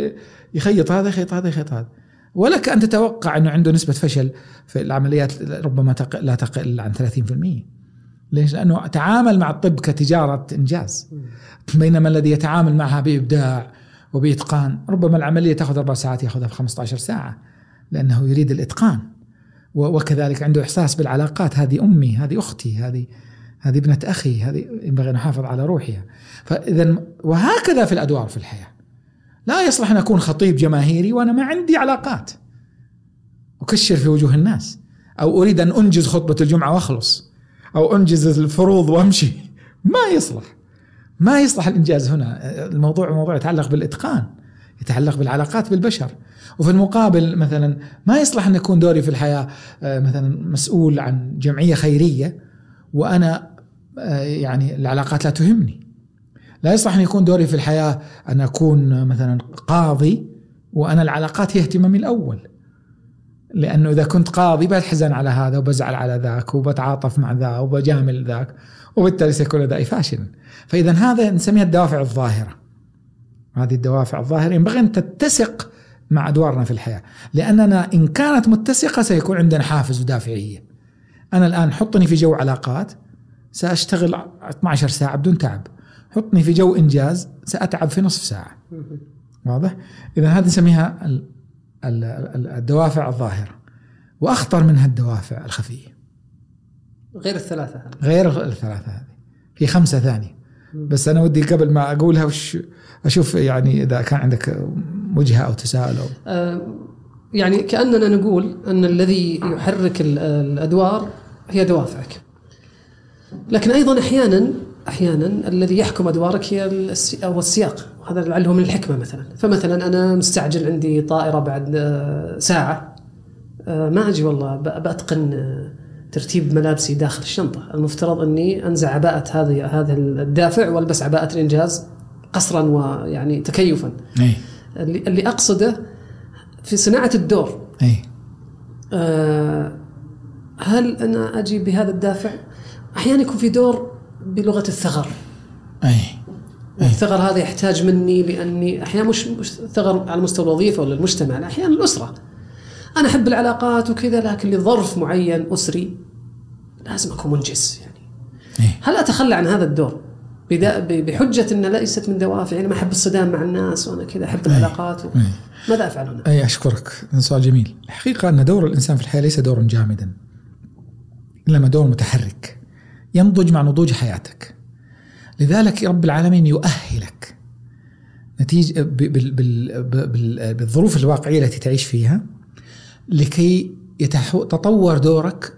يخيط هذا يخيط هذا يخيط هذا. ولك أن تتوقع أنه عنده نسبة فشل في العمليات ربما تقل لا تقل عن ثلاثين بالمئة. ليش؟ لأنه تعامل مع الطب كتجارة إنجاز، بينما الذي يتعامل معها بإبداع وبإتقان ربما العملية تأخذ أربع ساعات يأخذها في خمسة عشر ساعة، لأنه يريد الإتقان. وكذلك عنده إحساس بالعلاقات، هذه أمي، هذه أختي، هذه هذه ابنة أخي، هذه ينبغي أن نحافظ على روحها. فإذا وهكذا في الأدوار في الحياة. لا يصلح أن أكون خطيب جماهيري وأنا ما عندي علاقات أكشر في وجوه الناس، أو أريد أن أنجز خطبة الجمعة وأخلص، أو أنجز الفروض وأمشي. ما يصلح ما يصلح الإنجاز هنا. الموضوع موضوع يتعلق بالإتقان، يتعلق بالعلاقات بالبشر. وفي المقابل مثلا ما يصلح أن يكون دوري في الحياة مثلا مسؤول عن جمعية خيرية وأنا يعني العلاقات لا تهمني. لا يصلح أن يكون دوري في الحياة أن أكون مثلا قاضي وأنا العلاقات هي اهتمامي الأول، لأنه إذا كنت قاضي بتحزن على هذا وبزعل على ذاك وبتعاطف مع ذا وبجامل ذاك، وبالتالي سيكون أدائي فاشل. فإذا هذا نسميها الدوافع الظاهرة. هذه الدوافع الظاهرة ينبغي أن تتسق مع أدوارنا في الحياة، لأننا إن كانت متسقة سيكون عندنا حافز ودافعية. أنا الآن حطني في جو علاقات سأشتغل اثنتي عشرة ساعة بدون تعب، حطني في جو إنجاز سأتعب في نصف ساعة. واضح؟ إذا هذه نسميها الدوافع الظاهرة. وأخطر منها الدوافع الخفية غير الثلاثة هذه. غير الثلاثة هذه في خمسة ثانية، بس أنا ودي قبل ما أقولها وش أشوف يعني إذا كان عندك وجهة أو تساؤل أو أه يعني كأننا نقول أن الذي يحرك الأدوار هي دوافعك، لكن أيضا أحيانا أحيانا الذي يحكم أدوارك هي أو السياق، وهذا لعله من الحكمة. مثلا فمثلا أنا مستعجل عندي طائرة بعد ساعة، ما أجي والله بأتقن ترتيب ملابسي داخل الشنطة، المفترض أني أنزع عباءة هذه هذا الدافع والبس عباءة الإنجاز قصرا ويعني تكيفا. أي. اللي, اللي أقصده في صناعة الدور. أي. أه هل أنا أجي بهذا الدافع؟ أحيانا يكون في دور بلغة الثغر. أي. أي. الثغر هذا يحتاج مني، لأني أحيانا مش, مش ثغر على مستوى الوظيفة ولا المجتمع، أحيانا الأسرة. أنا أحب العلاقات وكذا، لكن لظرف معين أسري لازم أكون منجز يعني. أي. هل أتخلى عن هذا الدور بحجة أن ليست من دوافع، يعني ما أحب الصدام مع الناس وأنا كذا أحب العلاقات و... ماذا أفعل هنا؟ أي أشكرك، سؤال جميل. الحقيقة أن دور الإنسان في الحياة ليس دورا جامدا، إنما دور متحرك ينضج مع نضوج حياتك. لذلك رب العالمين يؤهلك نتيجة بالظروف الواقعية التي تعيش فيها لكي يتطور دورك،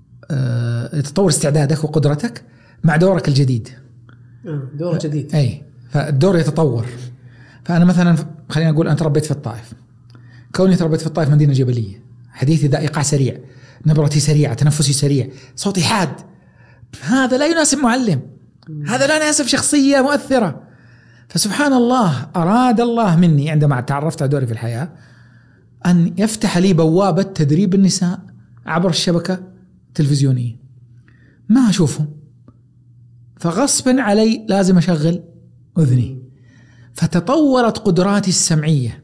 يتطور استعدادك وقدرتك مع دورك الجديد. دور جديد. أي، فالدور يتطور. فأنا مثلا خلينا نقول أنا تربيت في الطائف، كوني تربيت في الطائف مدينة جبلية، حديثي ذا إيقاع سريع، نبرتي سريعة، تنفسي سريع، صوتي حاد، هذا لا يناسب معلم، هذا لا يناسب شخصية مؤثرة. فسبحان الله أراد الله مني عندما تعرفت على دوري في الحياة أن يفتح لي بوابة تدريب النساء عبر الشبكة التلفزيونية، ما أشوفهم، فغصبا علي لازم أشغل أذني. فتطورت قدراتي السمعية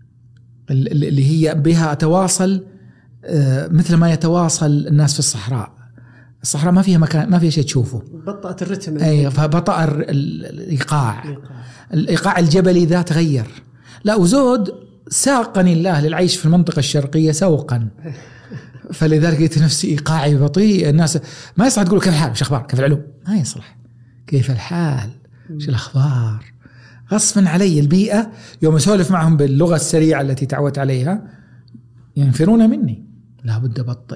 اللي هي بها أتواصل مثل ما يتواصل الناس في الصحراء. الصحراء ما فيها مكان، ما فيها شيء تشوفه، بطأت الرتم. أي، فبطأ الإيقاع. الإيقاع الجبلي ذا تغير. لا، وزود ساقني الله للعيش في المنطقة الشرقية سوقا، فلذلك قلت نفسي إيقاعي بطيء. الناس ما يصلح تقول كيف الحال، وش أخبار، كيف العلوم، ما يصلح، كيف الحال، وش الأخبار. غصبا علي البيئة يوم أسولف معهم باللغة السريعة التي تعودت عليها ينفرون مني. لابد أبطئ،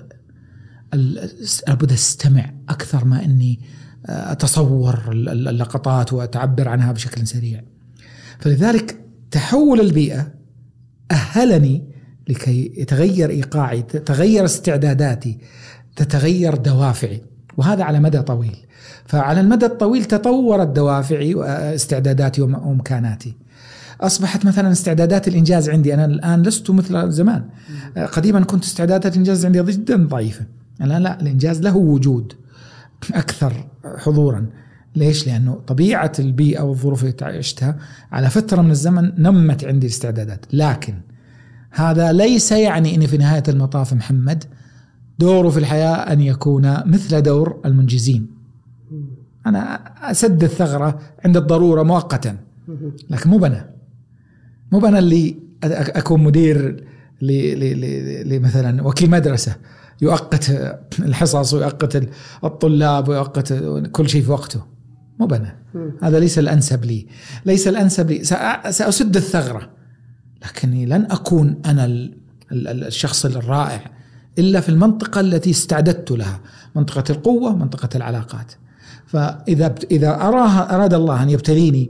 لابد أستمع أكثر ما أني أتصور اللقطات وأتعبر عنها بشكل سريع. فلذلك تحول البيئة أهلني لكي يتغير إيقاعي، تتغير استعداداتي، تتغير دوافعي، وهذا على مدى طويل. فعلى المدى الطويل تطورت دوافعي واستعداداتي وإمكاناتي. أصبحت مثلا استعدادات الإنجاز عندي أنا الآن لست مثل زمان. قديما كنت استعدادات الإنجاز عندي جدا ضعيفة، الآن لا، الإنجاز له وجود أكثر حضورا. ليش؟ لأنه طبيعة البيئة والظروف اللي عشتها على فترة من الزمن نمت عندي الاستعدادات. لكن هذا ليس يعني أني في نهاية المطاف محمد دوره في الحياة أن يكون مثل دور المنجزين. أنا أسد الثغرة عند الضرورة مؤقتا، لكن مو بنا مو بنا اللي أكون مدير لمثلا وكيل مدرسة يؤقت الحصص ويؤقت الطلاب ويؤقت كل شيء في وقته، مو بنا. هذا ليس الأنسب لي، ليس الأنسب لي. سأسد الثغرة، لكني لن أكون أنا الشخص الرائع إلا في المنطقة التي استعددت لها، منطقة القوة، منطقة العلاقات. فإذا إذا أراها أراد الله أن يبتليني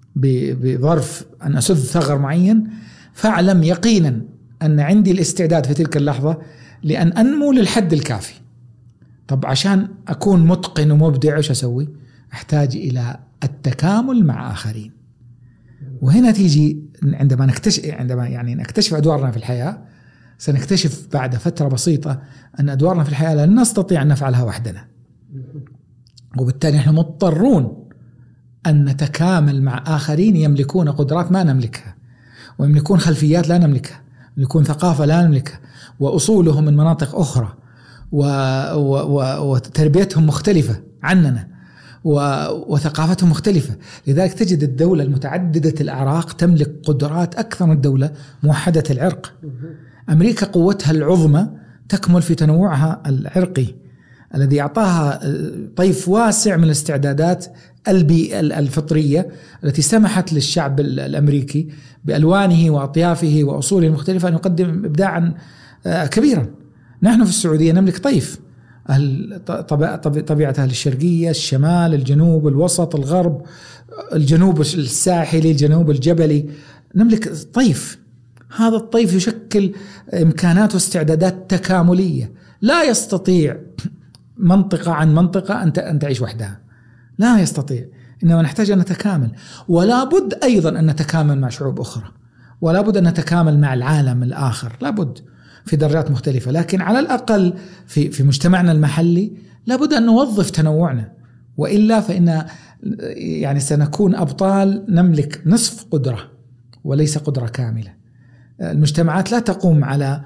بظرف أن أسد ثغر معين، فاعلم يقينا أن عندي الاستعداد في تلك اللحظة لأن أنمو للحد الكافي. طب عشان أكون متقن ومبدع وش أسوي؟ أحتاج إلى التكامل مع آخرين. وهنا تيجي عندما نكتشف عندما يعني نكتشف أدوارنا في الحياة، سنكتشف بعد فترة بسيطة أن أدوارنا في الحياة لن نستطيع أن نفعلها وحدنا، وبالتالي نحن مضطرون أن نتكامل مع آخرين يملكون قدرات ما نملكها، ويملكون خلفيات لا نملكها، يملكون ثقافة لا نملكها، وأصولهم من مناطق أخرى، و... و... و... وتربيتهم مختلفة عننا، و... وثقافتهم مختلفة. لذلك تجد الدولة المتعددة الأعراق تملك قدرات أكثر من الدولة موحدة العرق. أمريكا قوتها العظمى تكمل في تنوعها العرقي الذي أعطاها طيف واسع من الاستعدادات البيئة الفطرية التي سمحت للشعب الأمريكي بألوانه وأطيافه وأصوله المختلفة أن يقدم إبداعا كبيرا. نحن في السعودية نملك طيف، طبيعة أهل الشرقية، الشمال، الجنوب، الوسط، الغرب، الجنوب الساحلي، الجنوب الجبلي، نملك طيف. هذا الطيف يشكل إمكانات واستعدادات تكاملية لا يستطيع منطقة عن منطقة أن تعيش وحدها، لا يستطيع، إنما نحتاج أن نتكامل. ولا بد أيضا أن نتكامل مع شعوب أخرى، ولا بد أن نتكامل مع العالم الآخر، لا بد في درجات مختلفة، لكن على الأقل في في مجتمعنا المحلي لا بد أن نوظف تنوعنا، وإلا فإن يعني سنكون أبطال نملك نصف قدرة وليس قدرة كاملة. المجتمعات لا تقوم على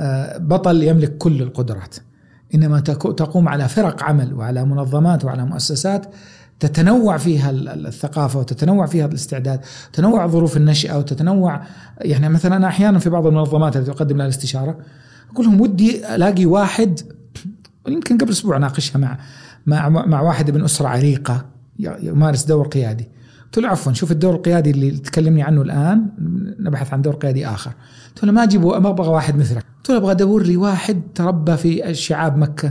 بطل يملك كل القدرات، إنما تقوم على فرق عمل وعلى منظمات وعلى مؤسسات تتنوع فيها الثقافة وتتنوع فيها الاستعداد، تتنوع ظروف النشأة وتتنوع. يعني مثلا أنا أحيانا في بعض المنظمات التي تقدم لها الاستشارة أقول لهم ودي ألاقي واحد، يمكن قبل أسبوع ناقشها مع مع مع واحد من أسرة عريقة يمارس دور قيادي. قلت له عفوا، شوف الدور القيادي اللي تكلمني عنه الآن نبحث عن دور قيادي آخر. قلت له ما أجيب ما أبغى واحد مثلك، قلت له أبغى أدور لي واحد تربى في شعاب مكة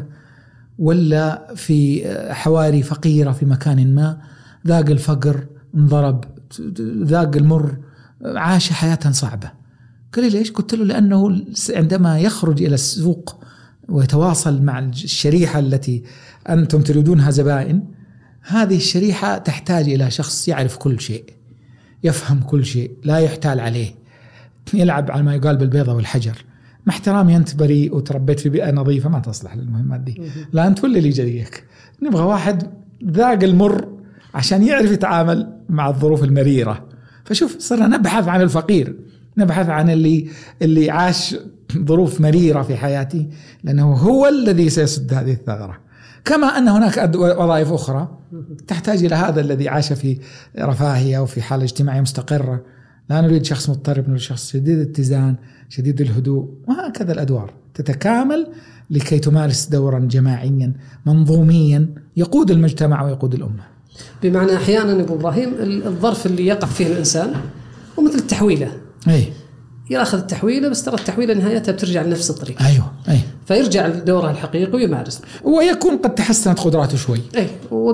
ولا في حواري فقيرة في مكان ما، ذاق الفقر، انضرب، ذاق المر، عاش حياة صعبة. قال لي ليش؟ قلت له لأنه عندما يخرج إلى السوق ويتواصل مع الشريحة التي أنتم تريدونها زبائن، هذه الشريحة تحتاج إلى شخص يعرف كل شيء، يفهم كل شيء، لا يحتال عليه، يلعب على ما يقال بالبيضة والحجر. مع احترامي أنت بريء وتربيت في بيئة نظيفة ما تصلح للمهمات دي، لا أنت ولا اللي جريك. نبغى واحد ذاق المر عشان يعرف يتعامل مع الظروف المريرة. فشوف صرنا نبحث عن الفقير، نبحث عن اللي اللي عاش ظروف مريرة في حياتي، لأنه هو الذي سيسد هذه الثغرة. كما أن هناك وظائف أخرى تحتاج إلى هذا الذي عاش في رفاهية وفي حالة اجتماعية مستقرة. لا نريد شخص مضطرب، نريد شخص شديد الاتزان، شديد الهدوء، وهكذا الأدوار تتكامل لكي تمارس دورا جماعيا منظوميا يقود المجتمع ويقود الأمة. بمعنى أحيانا أبو إبراهيم الظرف اللي يقع فيه الإنسان ومثل التحويلة، أي يأخذ التحويلة، بس ترى التحويلة نهايتها بترجع لنفس الطريق. أيوة أي. فيرجع لدوره الحقيقي ويمارس، ويكون قد تحسنت قدراته شوي. أي.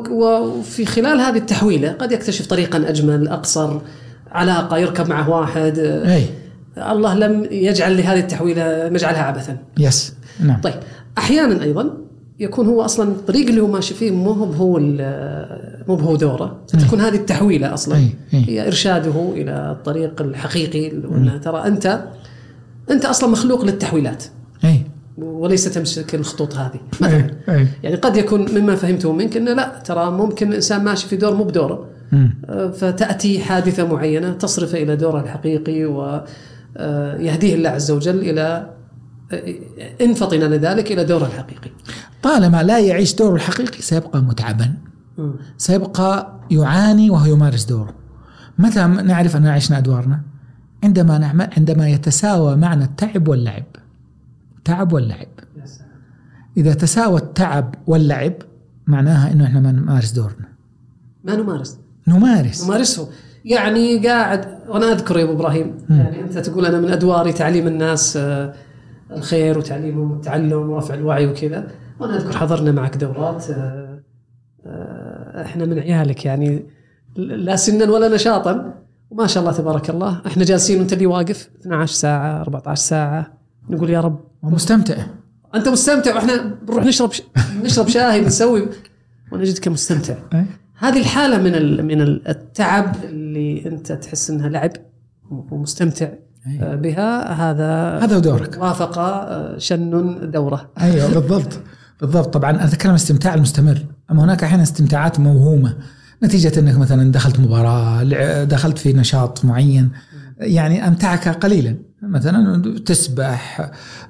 وفي خلال هذه التحويلة قد يكتشف طريقا أجمل، أقصر، علاقة يركب معه واحد. أي. الله لم يجعل لهذه التحويلة مجعلها عبثا. يس. نعم. طيب أحيانا أيضا يكون هو أصلا الطريق اللي هو ماشي فيه مو هو مو هو دوره، تكون هذه التحويلة أصلا أي. أي. هي إرشاده إلى الطريق الحقيقي، وأن ترى أنت أنت أصلا مخلوق للتحويلات. أي. وليس تمسك الخطوط هذه مثلا. أي. أي. يعني قد يكون مما فهمته منك إنه لا، ترى ممكن الإنسان ماشي في دور مو بدوره، فتأتي حادثة معينة تصرف إلى دوره الحقيقي ويهديه الله عز وجل إلى إن فطن لذلك إلى دوره الحقيقي. طالما لا يعيش دوره الحقيقي سيبقى متعبا، سيبقى يعاني وهو يمارس دوره. متى نعرف أن عشنا أدوارنا؟ عندما نعمل، عندما يتساوى معنا التعب واللعب. تعب واللعب، إذا تساوى التعب واللعب معناها إنه إحنا ما نمارس دورنا، ما نمارس نمارس نمارسه. يعني قاعد، وأنا أذكر يا أبو إبراهيم، يعني أنت تقول أنا من أدواري تعليم الناس الخير وتعليمهم والتعلم ورفع الوعي وكذا، وأنا أذكر حضرنا معك دورات، إحنا من عيالك يعني لا سنا ولا نشاطا، وما شاء الله تبارك الله إحنا جالسين وأنت اللي واقف اثنتي عشرة ساعة أربعة عشر ساعة نقول يا رب، ومستمتع. أنت مستمتع وإحنا بنروح نشرب ش... نشرب شاي بنسوي ونجدك مستمتع. هذه الحالة من من التعب اللي أنت تحس إنها لعب ومستمتع بها، هذا هذا دورك، وافق شن دوره. أيوة بالضبط بالضبط. طبعا أنا أتكلم استمتاع المستمر، أما هناك أحيانا استمتاعات موهومة، نتيجة أنك مثلا دخلت مباراة، دخلت في نشاط معين يعني أمتعك قليلا، مثلا تسبح،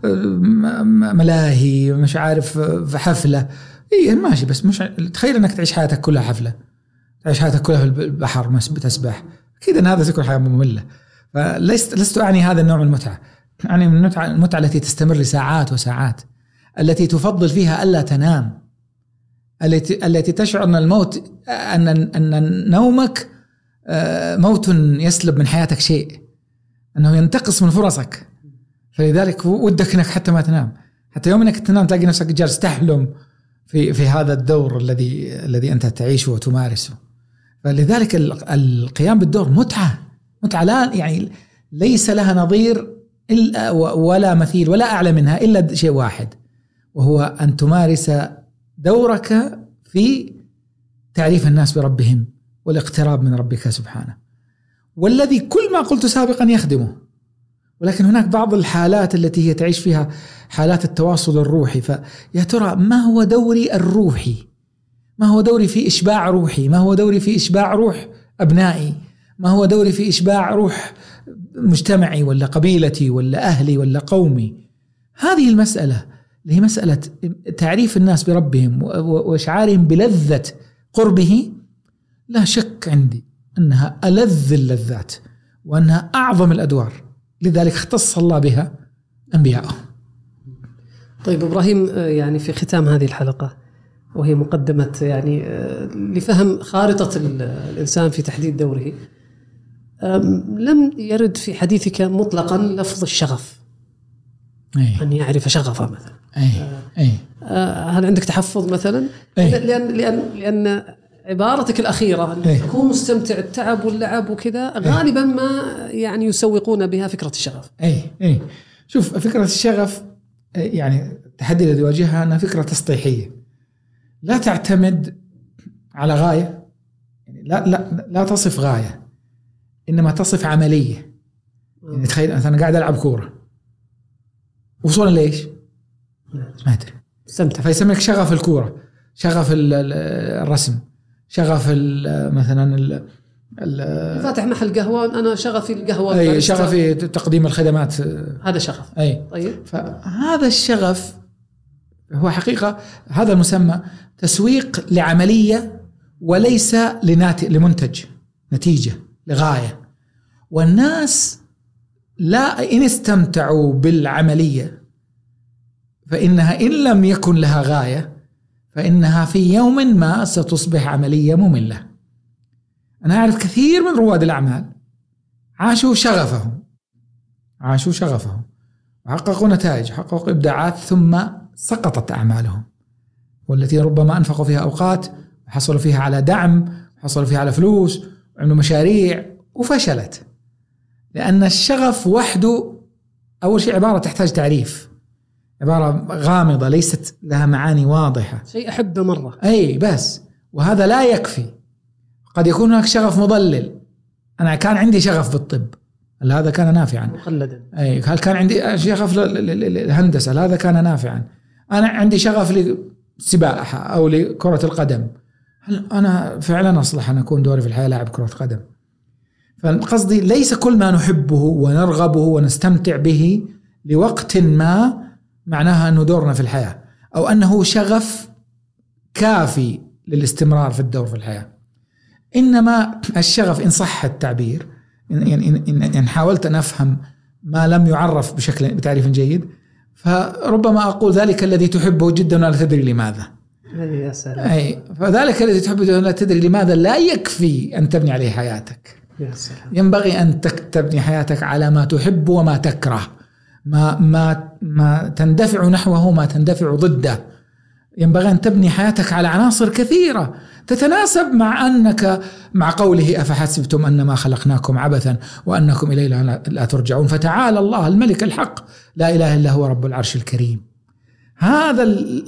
ملاهي، مش عارف، في حفلة، إيه ماشي، بس مش تخيل أنك تعيش حياتك كلها حفلة، تعيش حياتك كلها في البحر بتسبح، كذا أن هذا تكون حياة مملة. فلست لست أعني هذا النوع من المتعة، يعني من المتعة المتعة التي تستمر لساعات وساعات، التي تفضل فيها ألا تنام، التي التي تشعر أن الموت أن أن نومك موت يسلب من حياتك شيء، أنه ينتقص من فرصك، فلذلك ودك أنك حتى ما تنام، حتى يوم أنك تنام تلاقي نفسك جالس تحلم في في هذا الدور الذي الذي أنت تعيشه وتمارسه. فلذلك القيام بالدور متعة متعة لا يعني ليس لها نظير إلا ولا مثيل ولا أعلى منها إلا شيء واحد، وهو أن تمارس دورك في تعريف الناس بربهم والاقتراب من ربك سبحانه، والذي كل ما قلت سابقا يخدمه. ولكن هناك بعض الحالات التي هي تعيش فيها حالات التواصل الروحي، فيا ترى ما هو دوري الروحي؟ ما هو دوري في إشباع روحي؟ ما هو دوري في إشباع روح أبنائي؟ ما هو دوري في إشباع روح مجتمعي ولا قبيلتي ولا أهلي ولا قومي؟ هذه المسألة اللي هي مسألة تعريف الناس بربهم وإشعارهم بلذة قربه، لا شك عندي أنها ألذ اللذات وأنها أعظم الأدوار، لذلك اختص الله بها أنبياءه. طيب إبراهيم، يعني في ختام هذه الحلقة وهي مقدمة يعني لفهم خارطة الإنسان في تحديد دوره، لم يرد في حديثك مطلقا لفظ الشغف، أي. أن يعرف شغفه مثلا. أي. أي. هل عندك تحفظ مثلا؟ أي. لأن, لأن, لأن عبارتك الأخيرة أن تكون مستمتع التعب واللعب وكذا غالبا ما يعني يسوقون بها فكرة الشغف. أي. أي. شوف، فكرة الشغف يعني التحدي الذي يواجهها أنها فكرة تسطيحية، لا تعتمد على غاية، يعني لا لا لا تصف غاية، إنما تصف عملية. يعني تخيل أنا قاعد ألعب كورة، وصولا ليش؟ ما أدري، استمتع، فيسميك شغف الكورة، شغف الرسم، شغف مثلا فاتح محل قهوة، أنا شغفي القهوة، أي شغفي تقديم الخدمات، هذا شغف. أي. طيب، فهذا الشغف هو حقيقة هذا المسمى تسويق لعملية وليس لناتج لمنتج، نتيجة لغاية. والناس لا إن استمتعوا بالعملية فإنها إن لم يكن لها غاية فإنها في يوم ما ستصبح عملية مملة. أنا أعرف كثير من رواد الأعمال عاشوا شغفهم عاشوا شغفهم وحققوا نتائج، حققوا إبداعات، ثم سقطت أعمالهم، والتي ربما أنفقوا فيها أوقات وحصلوا فيها على دعم، وحصلوا فيها على فلوس، وعملوا مشاريع وفشلت. لأن الشغف وحده أول شيء عبارة تحتاج تعريف، عبارة غامضة ليست لها معاني واضحة، شيء أحبه مرة، أي بس، وهذا لا يكفي. قد يكون هناك شغف مضلل. أنا كان عندي شغف بالطب، هذا كان نافعا مقلدا. أي، هل كان عندي شغف للهندسة، هذا كان نافعا. أنا عندي شغف للسباحة أو لكرة القدم، هل أنا فعلا أصلح أن أكون دوري في الحياة لاعب كرة قدم؟ فقصدي ليس كل ما نحبه ونرغبه ونستمتع به لوقت ما معناها أنه دورنا في الحياة أو أنه شغف كافي للاستمرار في الدور في الحياة. إنما الشغف إن صح التعبير، إن, إن, إن, إن حاولت أن أفهم ما لم يعرف بشكل بتعريف جيد، فربما أقول ذلك الذي تحبه جدا ولا تدري لماذا. يا سلام. أي، فذلك الذي تحبه ولا تدري لماذا لا يكفي أن تبني عليه حياتك. يا سلام. ينبغي أن تبني حياتك على ما تحب وما تكره، ما ما ما تندفع نحوه وما تندفع ضده. ينبغي أن تبني حياتك على عناصر كثيرة تتناسب مع أنك مع قوله أفحسبتم أنما خلقناكم عبثا وأنكم إلينا لا ترجعون فتعالى الله الملك الحق لا إله إلا هو رب العرش الكريم. هذا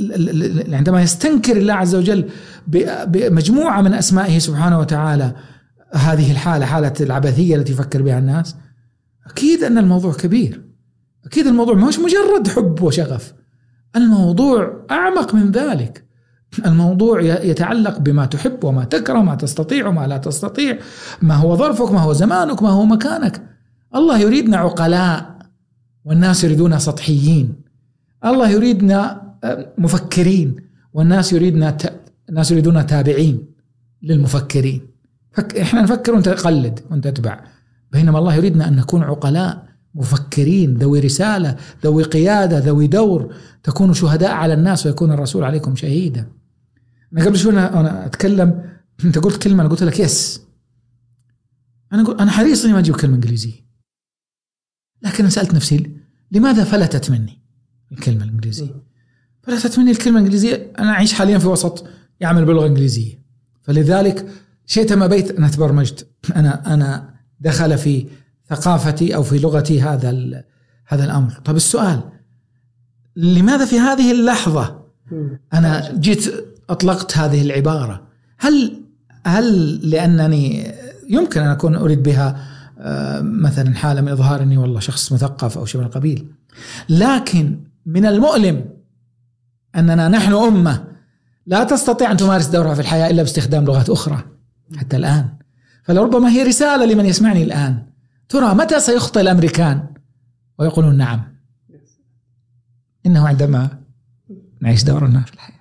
عندما يستنكر الله عز وجل بمجموعة من أسمائه سبحانه وتعالى هذه الحالة، حالة العبثية التي يفكر بها الناس، أكيد أن الموضوع كبير، أكيد الموضوع مش مجرد حب وشغف، الموضوع أعمق من ذلك. الموضوع يتعلق بما تحب وما تكره، ما تستطيع وما لا تستطيع، ما هو ظرفك، ما هو زمانك، ما هو مكانك. الله يريدنا عقلاء والناس يريدون سطحيين. الله يريدنا مفكرين والناس يريدنا ت... الناس يريدون تابعين للمفكرين. فك... احنا نفكر وانت تقلد وانت تتبع، بينما الله يريدنا أن نكون عقلاء مفكرين ذوي رسالة ذوي قيادة ذوي دور، تكونوا شهداء على الناس ويكون الرسول عليكم شهيدا. أنا قبل شوي أنا أتكلم أنت قلت كلمة أنا قلت لك يس، أنا قلت أنا حريص إني ما أجيب كلمة إنجليزية، لكن أنا سألت نفسي لماذا فلتت مني الكلمة الإنجليزية؟ فلتت مني الكلمة الإنجليزية. أنا أعيش حاليا في وسط يعمل باللغة الإنجليزية، فلذلك شئت ما بيت أنا تبرمجت، أنا أنا دخل في ثقافتي أو في لغتي هذا هذا الأمر. طب السؤال لماذا في هذه اللحظة أنا جيت أطلقت هذه العبارة؟ هل هل لأنني يمكن أن أكون أريد بها مثلا حالة من إظهار أني والله شخص مثقف أو شيء من القبيل، لكن من المؤلم أننا نحن أمة لا تستطيع أن تمارس دورها في الحياة إلا باستخدام لغات أخرى حتى الآن. فلربما هي رسالة لمن يسمعني الآن، ترى متى سيخطئ الأمريكان ويقولون نعم، إنه عندما نعيش دورنا في الحياة.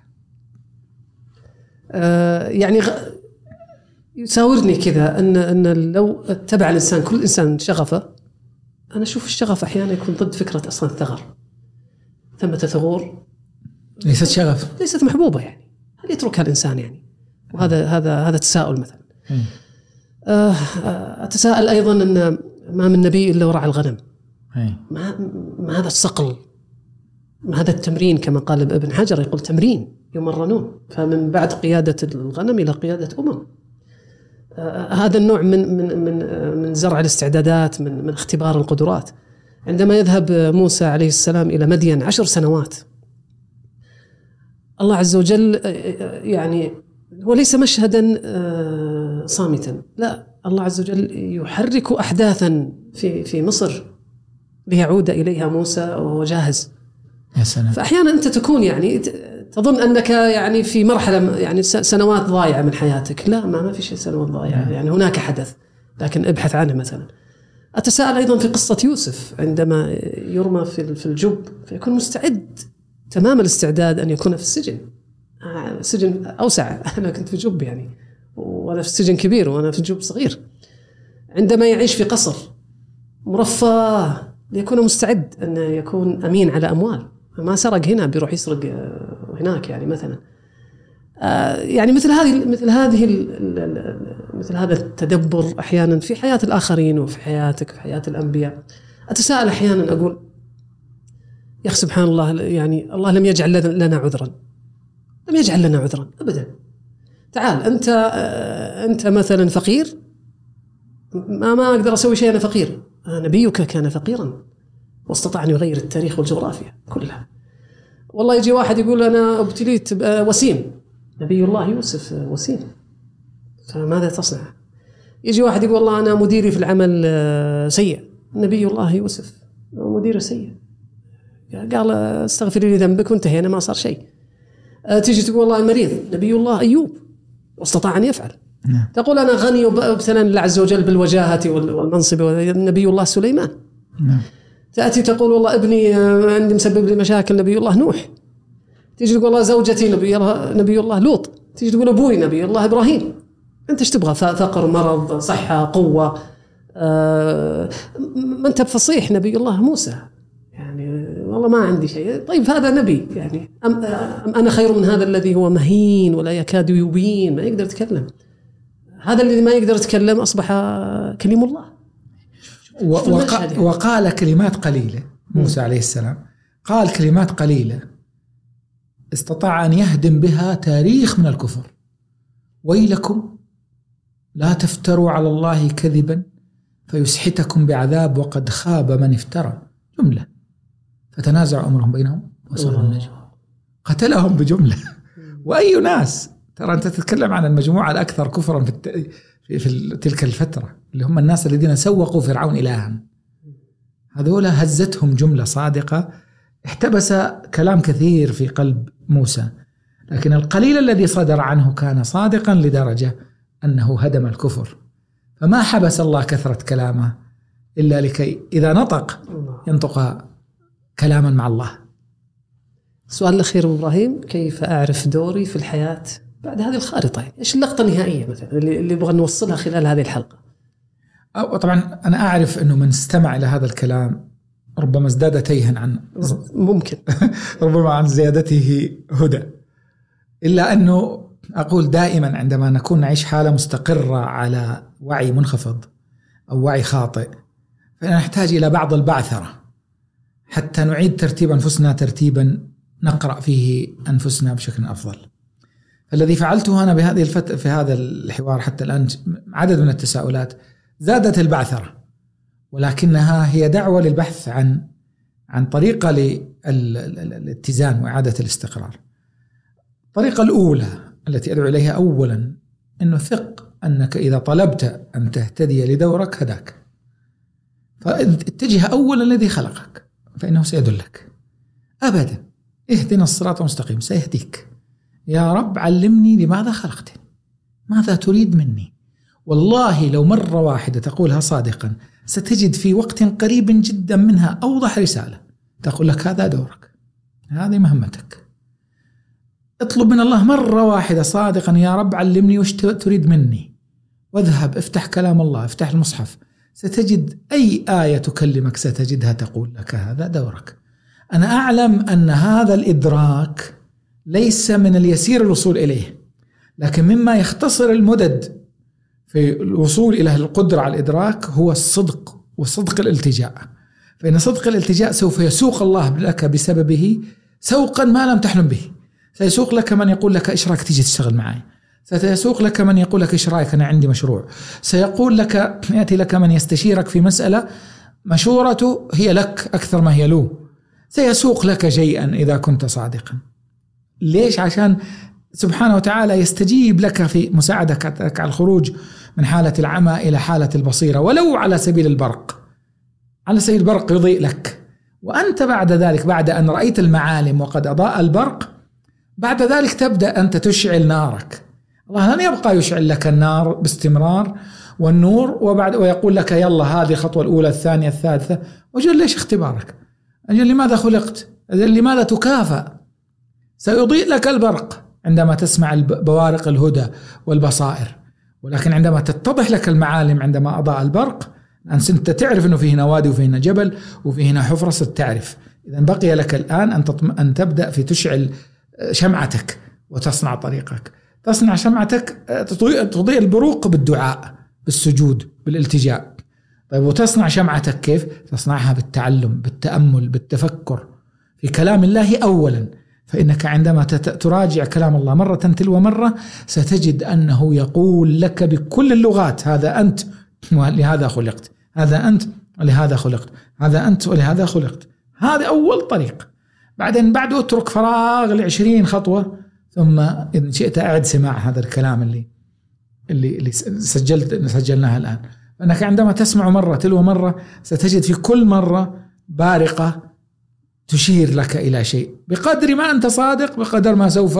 آه يعني غ... يساورني كذا أن أن لو اتبع الإنسان كل إنسان شغفه، أنا أشوف الشغف أحيانا يكون ضد فكرة أصلا الثغر. ثمة ثغور ليست شغف، ليست محبوبة، يعني هل يتركها الإنسان يعني؟ وهذا هذا هذا تساؤل مثلا. آه أتساءل أيضا أن ما من نبي إلا ورعى الغنم. ما ما هذا الصقل، ما هذا التمرين كما قال ابن حجر، يقول تمرين يمرنون، فمن بعد قيادة الغنم إلى قيادة أمم. آه هذا النوع من من من من زرع الاستعدادات، من من اختبار القدرات. عندما يذهب موسى عليه السلام إلى مدين عشر سنوات، الله عز وجل يعني هو ليس مشهدا صامتا، لا، الله عز وجل يحرك أحداثا في في مصر ليعود إليها موسى وهو جاهز. يا سلام. فأحيانا أنت تكون يعني تظن أنك يعني في مرحلة يعني سنوات ضايعة من حياتك، لا، ما ما في شيء سنوات ضايعة، يعني هناك حدث لكن ابحث عنه. مثلا أتساءل أيضا في قصة يوسف عندما يرمى في في الجب، فيكون مستعد تمام الاستعداد أن يكون في السجن، سجن أوسع. أنا كنت في جب يعني، وأنا في سجن كبير وأنا في جب صغير. عندما يعيش في قصر مرفه ليكون مستعد أن يكون أمين على أموال، ما سرق هنا بيروح يسرق هناك يعني مثلا. يعني مثل هذه مثل هذه مثل هذا التدبر أحيانا في حياة الآخرين وفي حياتك في حياة الأنبياء. أتساءل أحيانا أقول يا أخي سبحان الله، يعني الله لم يجعل لنا عذرا، لم يجعل لنا عذرا أبدا. تعال أنت أنت مثلا فقير، ما ما أقدر أسوي شيء، أنا فقير. نبيك كان فقيرا واستطاع أن يغير التاريخ والجغرافيا كلها. والله يجي واحد يقول أنا ابتليت وسيم، نبي الله يوسف وسيم، فماذا تصنع؟ يجي واحد يقول والله أنا مديري في العمل سيء، نبي الله يوسف مدير سيء، قال استغفر لي ذنبك وانتهينا، ما صار شيء. تيجي تقول والله المريض، نبي الله أيوب واستطاع أن يفعل. نعم. تقول أنا غني وابتلى الله عز وجل بالوجاهة والمنصب، نبي الله سليمان. نعم. تأتي تقول والله ابني عندي مسبب لي مشاكل، نبي الله نوح. تيجي تقول والله زوجتي، نبي الله نبي الله لوط. تيجي تقول أبوي، نبي الله إبراهيم. أنت ايش تبغى؟ فقر، مرض، صحة، قوة، آه ما أنت بفصيح، نبي الله موسى. يعني والله ما عندي شيء. طيب هذا نبي يعني، أم, أم أنا خير من هذا الذي هو مهين ولا يكاد يبين، ما يقدر يتكلم. هذا الذي ما يقدر يتكلم أصبح كلم الله. وق... وقال كلمات قليلة موسى عليه السلام، قال كلمات قليلة استطاع أن يهدم بها تاريخ من الكفر. ويلكم لا تفتروا على الله كذبا فيسحتكم بعذاب وقد خاب من افترى. جملة، فتنازعوا أمرهم بينهم وصاروا النجوى. قتلهم بجملة. وأي ناس، ترى أنت تتكلم عن المجموعة الأكثر كفرا في, الت... في, في تلك الفترة، اللي هم الناس الذين سوقوا فرعون إلها. هذولا هزتهم جملة صادقة، احتبس كلام كثير في قلب موسى. لكن القليل الذي صدر عنه كان صادقا لدرجة أنه هدم الكفر. فما حبس الله كثرة كلامه إلا لكي إذا نطق ينطق كلاما مع الله. السؤال الأخير إبراهيم، كيف أعرف دوري في الحياة بعد هذه الخارطة؟ إيش اللقطة النهائية مثلا اللي اللي نبغى نوصلها خلال هذه الحلقة؟ أو طبعا أنا أعرف أنه من استمع إلى هذا الكلام ربما ازداد تيها عن ممكن ربما عن زيادته هدى، إلا أنه أقول دائما عندما نكون نعيش حالة مستقرة على وعي منخفض أو وعي خاطئ فنحتاج إلى بعض البعثرة حتى نعيد ترتيب أنفسنا ترتيبا نقرأ فيه أنفسنا بشكل أفضل. فالذي فعلته أنا بهذه الفترة في هذا الحوار حتى الآن عدد من التساؤلات زادت البعثرة، ولكنها هي دعوة للبحث عن عن طريقة للاتزان وإعادة الاستقرار. الطريقة الأولى التي أدعو إليها أولا أنه ثق أنك إذا طلبت أن تهتدي لدورك هداك، فاتجه أولا الذي خلقك فإنه سيدلك أبدا. اهدنا الصراط المستقيم، سيهديك. يا رب علمني لماذا خلقتني، ماذا تريد مني. والله لو مرة واحدة تقولها صادقا ستجد في وقت قريب جدا منها أوضح رسالة تقول لك هذا دورك، هذه مهمتك. اطلب من الله مرة واحدة صادقا يا رب علمني وش تريد مني، واذهب افتح كلام الله، افتح المصحف، ستجد أي آية تكلمك ستجدها تقول لك هذا دورك. أنا أعلم أن هذا الإدراك ليس من اليسير الوصول إليه، لكن مما يختصر المدد في الوصول إلى القدرة على الإدراك هو الصدق وصدق الالتجاء. فإن صدق الالتجاء سوف يسوق الله لك بسببه سوقا ما لم تحلم به. سيسوق لك من يقول لك إيش رأيك تيجي تشتغل معي، سيسوق لك من يقول لك إيش رأيك أنا عندي مشروع، سيقول لك يأتي لك من يستشيرك في مسألة مشورته هي لك أكثر ما هي له، سيسوق لك شيئا إذا كنت صادقا. ليش؟ عشان سبحانه وتعالى يستجيب لك في مساعدتك على الخروج من حالة العمى إلى حالة البصيرة، ولو على سبيل البرق. على سبيل البرق يضيء لك، وأنت بعد ذلك بعد أن رأيت المعالم وقد أضاء البرق بعد ذلك تبدأ أنت تشعل نارك. الله لن يبقى يشعل لك النار باستمرار والنور وبعد ويقول لك يلا هذه الخطوة الأولى الثانية الثالثة. وجل ليش اختبارك؟ أجل لماذا خلقت؟ أجل لماذا تكافأ؟ سيضيء لك البرق عندما تسمع بوارق الهدى والبصائر، ولكن عندما تتضح لك المعالم عندما أضاء البرق أنت تعرف أنه فيه هنا وادي وفيه هنا جبل وفيه هنا حفرة ستعرف. إذن بقي لك الآن أن, أن تبدأ في تشعل شمعتك وتصنع طريقك. تصنع شمعتك تضيء البروق بالدعاء بالسجود بالالتجاء. طيب وتصنع شمعتك كيف؟ تصنعها بالتعلم بالتأمل بالتفكر في كلام الله أولا. فإنك عندما تراجع كلام الله مرة تلو مرة ستجد أنه يقول لك بكل اللغات هذا أنت ولهذا خلقت، هذا أنت ولهذا خلقت، هذا أنت ولهذا خلقت. هذا أول طريق. بعدين بعد اترك فراغ لعشرين خطوة ثم إن شئت أعد سماع هذا الكلام اللي اللي اللي سجلت سجلناها الآن. فإنك عندما تسمع مرة تلو مرة ستجد في كل مرة بارقة تشير لك إلى شيء. بقدر ما أنت صادق بقدر ما سوف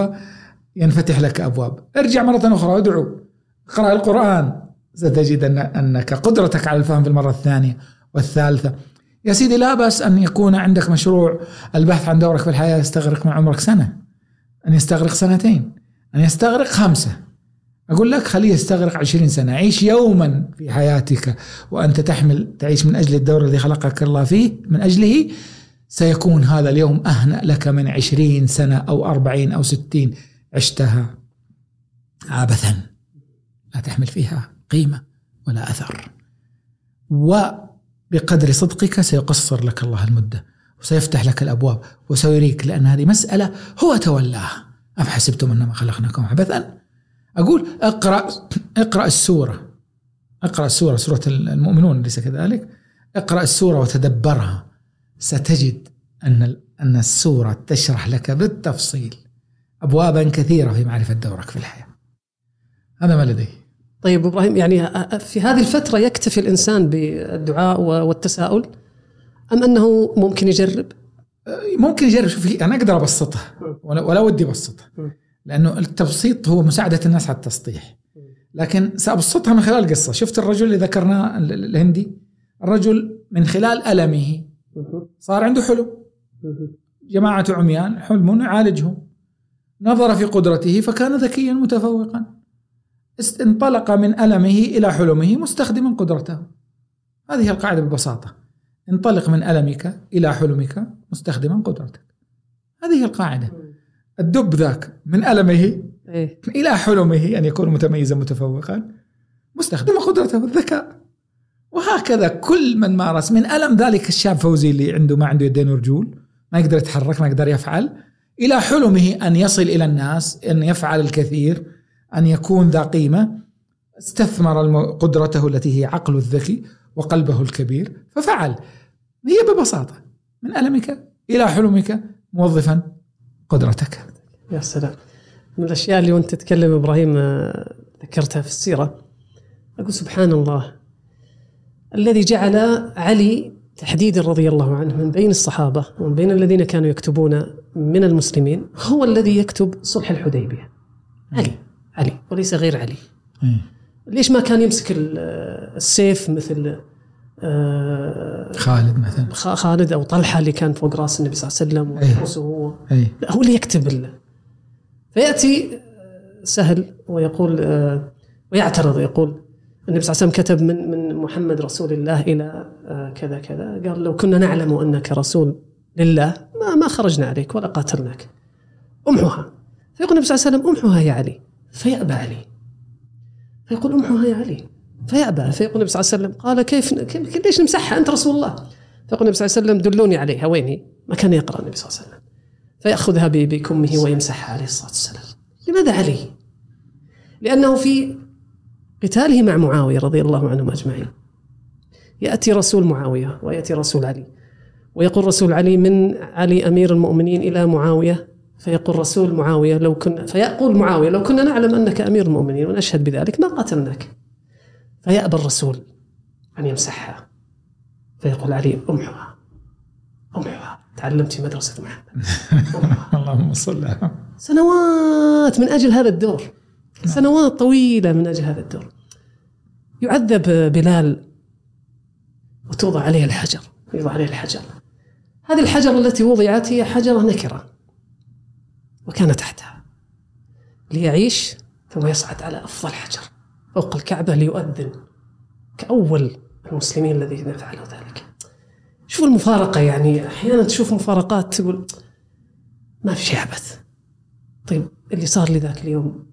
ينفتح لك أبواب. ارجع مرة أخرى ادعو، اقرأ القرآن، ستجد أن أنك قدرتك على الفهم في المرة الثانية والثالثة. يا سيدي لا بأس أن يكون عندك مشروع البحث عن دورك في الحياة يستغرق مع عمرك سنة، أن يستغرق سنتين، أن يستغرق خمسة. أقول لك خليه يستغرق عشرين سنة. عيش يوما في حياتك وأنت تحمل تعيش من أجل الدور الذي خلقك الله فيه من أجله، سيكون هذا اليوم أهنأ لك من عشرين سنة أو أربعين أو ستين عشتها عابثا لا تحمل فيها قيمة ولا أثر. وبقدر صدقك سيقصر لك الله المدة وسيفتح لك الأبواب وسيريك، لأن هذه مسألة هو تولاها. أم حسبتم أنما خلقناكم عبثا؟ أقول اقرأ اقرأ السورة اقرأ السورة سورة المؤمنون ليس كذلك؟ اقرأ السورة وتدبرها، ستجد أن أن السورة تشرح لك بالتفصيل أبوابا كثيرة في معرفة دورك في الحياة. هذا ما لدي. طيب إبراهيم، يعني في هذه الفترة يكتفي الإنسان بالدعاء والتساؤل أم أنه ممكن يجرب؟ ممكن يجرب. شوفي أنا أقدر أبسطها ولا ودي أبسطها. لأنه التبسيط هو مساعدة الناس على التسطيح، لكن سأبسطها من خلال قصة. شفت الرجل اللي ذكرناه الهندي، الرجل من خلال ألمه صار عنده حلم، جماعة عميان حلم عالجهم، نظر في قدرته فكان ذكيا متفوقا، انطلق من ألمه إلى حلمه مستخدما قدرته. هذه القاعدة ببساطة، انطلق من ألمك إلى حلمك مستخدما قدرتك. هذه القاعدة. الدب ذاك من ألمه إيه؟ إلى حلمه أن يكون متميزا متفوقا مستخدما قدرته والذكاء. وهكذا كل من مارس من ألم ذلك الشاب فوزي اللي عنده ما عنده يدين ورجول، ما يقدر يتحرك، ما يقدر يفعل، إلى حلمه أن يصل إلى الناس، أن يفعل الكثير، أن يكون ذا قيمة، استثمر قدرته التي هي عقله الذكي وقلبه الكبير ففعل. هي ببساطة من ألمك إلى حلمك موظفا قدرتك. يا سلام. من الأشياء اللي وانت تتكلم إبراهيم ذكرتها في السيرة، أقول سبحان الله الذي جعل علي تحديدا رضي الله عنه من بين الصحابة ومن بين الذين كانوا يكتبون من المسلمين هو الذي يكتب صلح الحديبية. علي علي وليس غير علي. ليش ما كان يمسك السيف مثل خالد مثلا، خالد أو طلحة اللي كان فوق رأس النبي صلى الله عليه وسلم ورأسه هو؟ لا، هو اللي يكتب له. فيأتي سهل ويقول ويعترض ويقول النبي صلى الله عليه وسلم كتب من من محمد رسول الله إلى كذا كذا، قال لو كنا نعلم أنك رسول لله ما ما خرجنا عليك ولا قاتلناك، أمحوها. فيقول النبي صلى الله عليه وسلم أمحوها يا علي، فيأبى علي. فيقول أمحوها يا علي، فيأبى. فيقول النبي صلى الله عليه وسلم قال كيف, كيف ليش نمسحها أنت رسول الله؟ فيقول النبي صلى الله عليه وسلم دلوني عليها، وين هي؟ ما كان يقرأ النبي صلى الله عليه وسلم، فيأخذها بكمه ويمسحها عليه الصلاة والسلام. لماذا علي؟ لأنه في قتاله مع معاوية رضي الله عنهم أجمعين يأتي رسول معاوية ويأتي رسول علي، ويقول رسول علي من علي أمير المؤمنين إلى معاوية، فيقول رسول معاوية لو كنا فيقول معاوية لو كنا نعلم أنك أمير المؤمنين ونشهد بذلك ما قاتلناك. فيأبى الرسول أن يمسحها، فيقول علي أمحوها أمحوها، تعلمت مدرسة محمد. اللهم صل على. سنوات من أجل هذا الدور، سنوات طويلة من أجل هذا الدور. يعذب بلال وتوضع عليه الحجر، يوضع عليه الحجر. هذه الحجر التي وضعت هي حجرة نكرة وكان تحتها، ليعيش ثم يصعد على أفضل حجر فوق الكعبة ليؤذن كأول المسلمين الذين فعلوا ذلك. شوفوا المفارقة، يعني أحيانا تشوف مفارقات تقول ما في شيء عبث. طيب اللي صار لي ذاك اليوم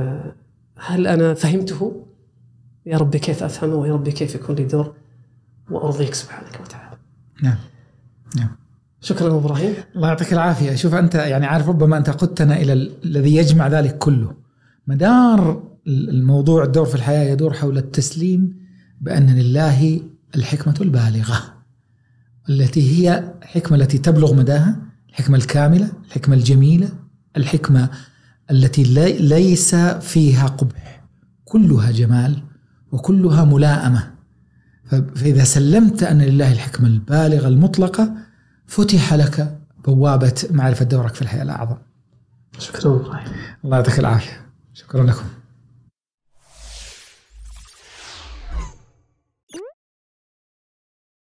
هل أنا فهمته؟ يا ربي كيف أفهمه، ويا ربي كيف يكون لي دور وأرضيك سبحانك وتعالى. نعم نعم. شكرا إبراهيم، الله يعطيك العافية. شوف أنت يعني عارف ربما أنت قدتنا إلى الذي يجمع ذلك كله. مدار الموضوع الدور في الحياة يدور حول التسليم بأن لله الحكمة البالغة التي هي الحكمة التي تبلغ مداها، الحكمة الكاملة، الحكمة الجميلة، الحكمة التي ليس فيها قبح، كلها جمال وكلها ملائمة. فإذا سلمت أن لله الحكمة البالغة المطلقة فتح لك بوابة معرفة دورك في الحياة الأعظم. شكرا. الله يعطيك العافية. شكرا لكم.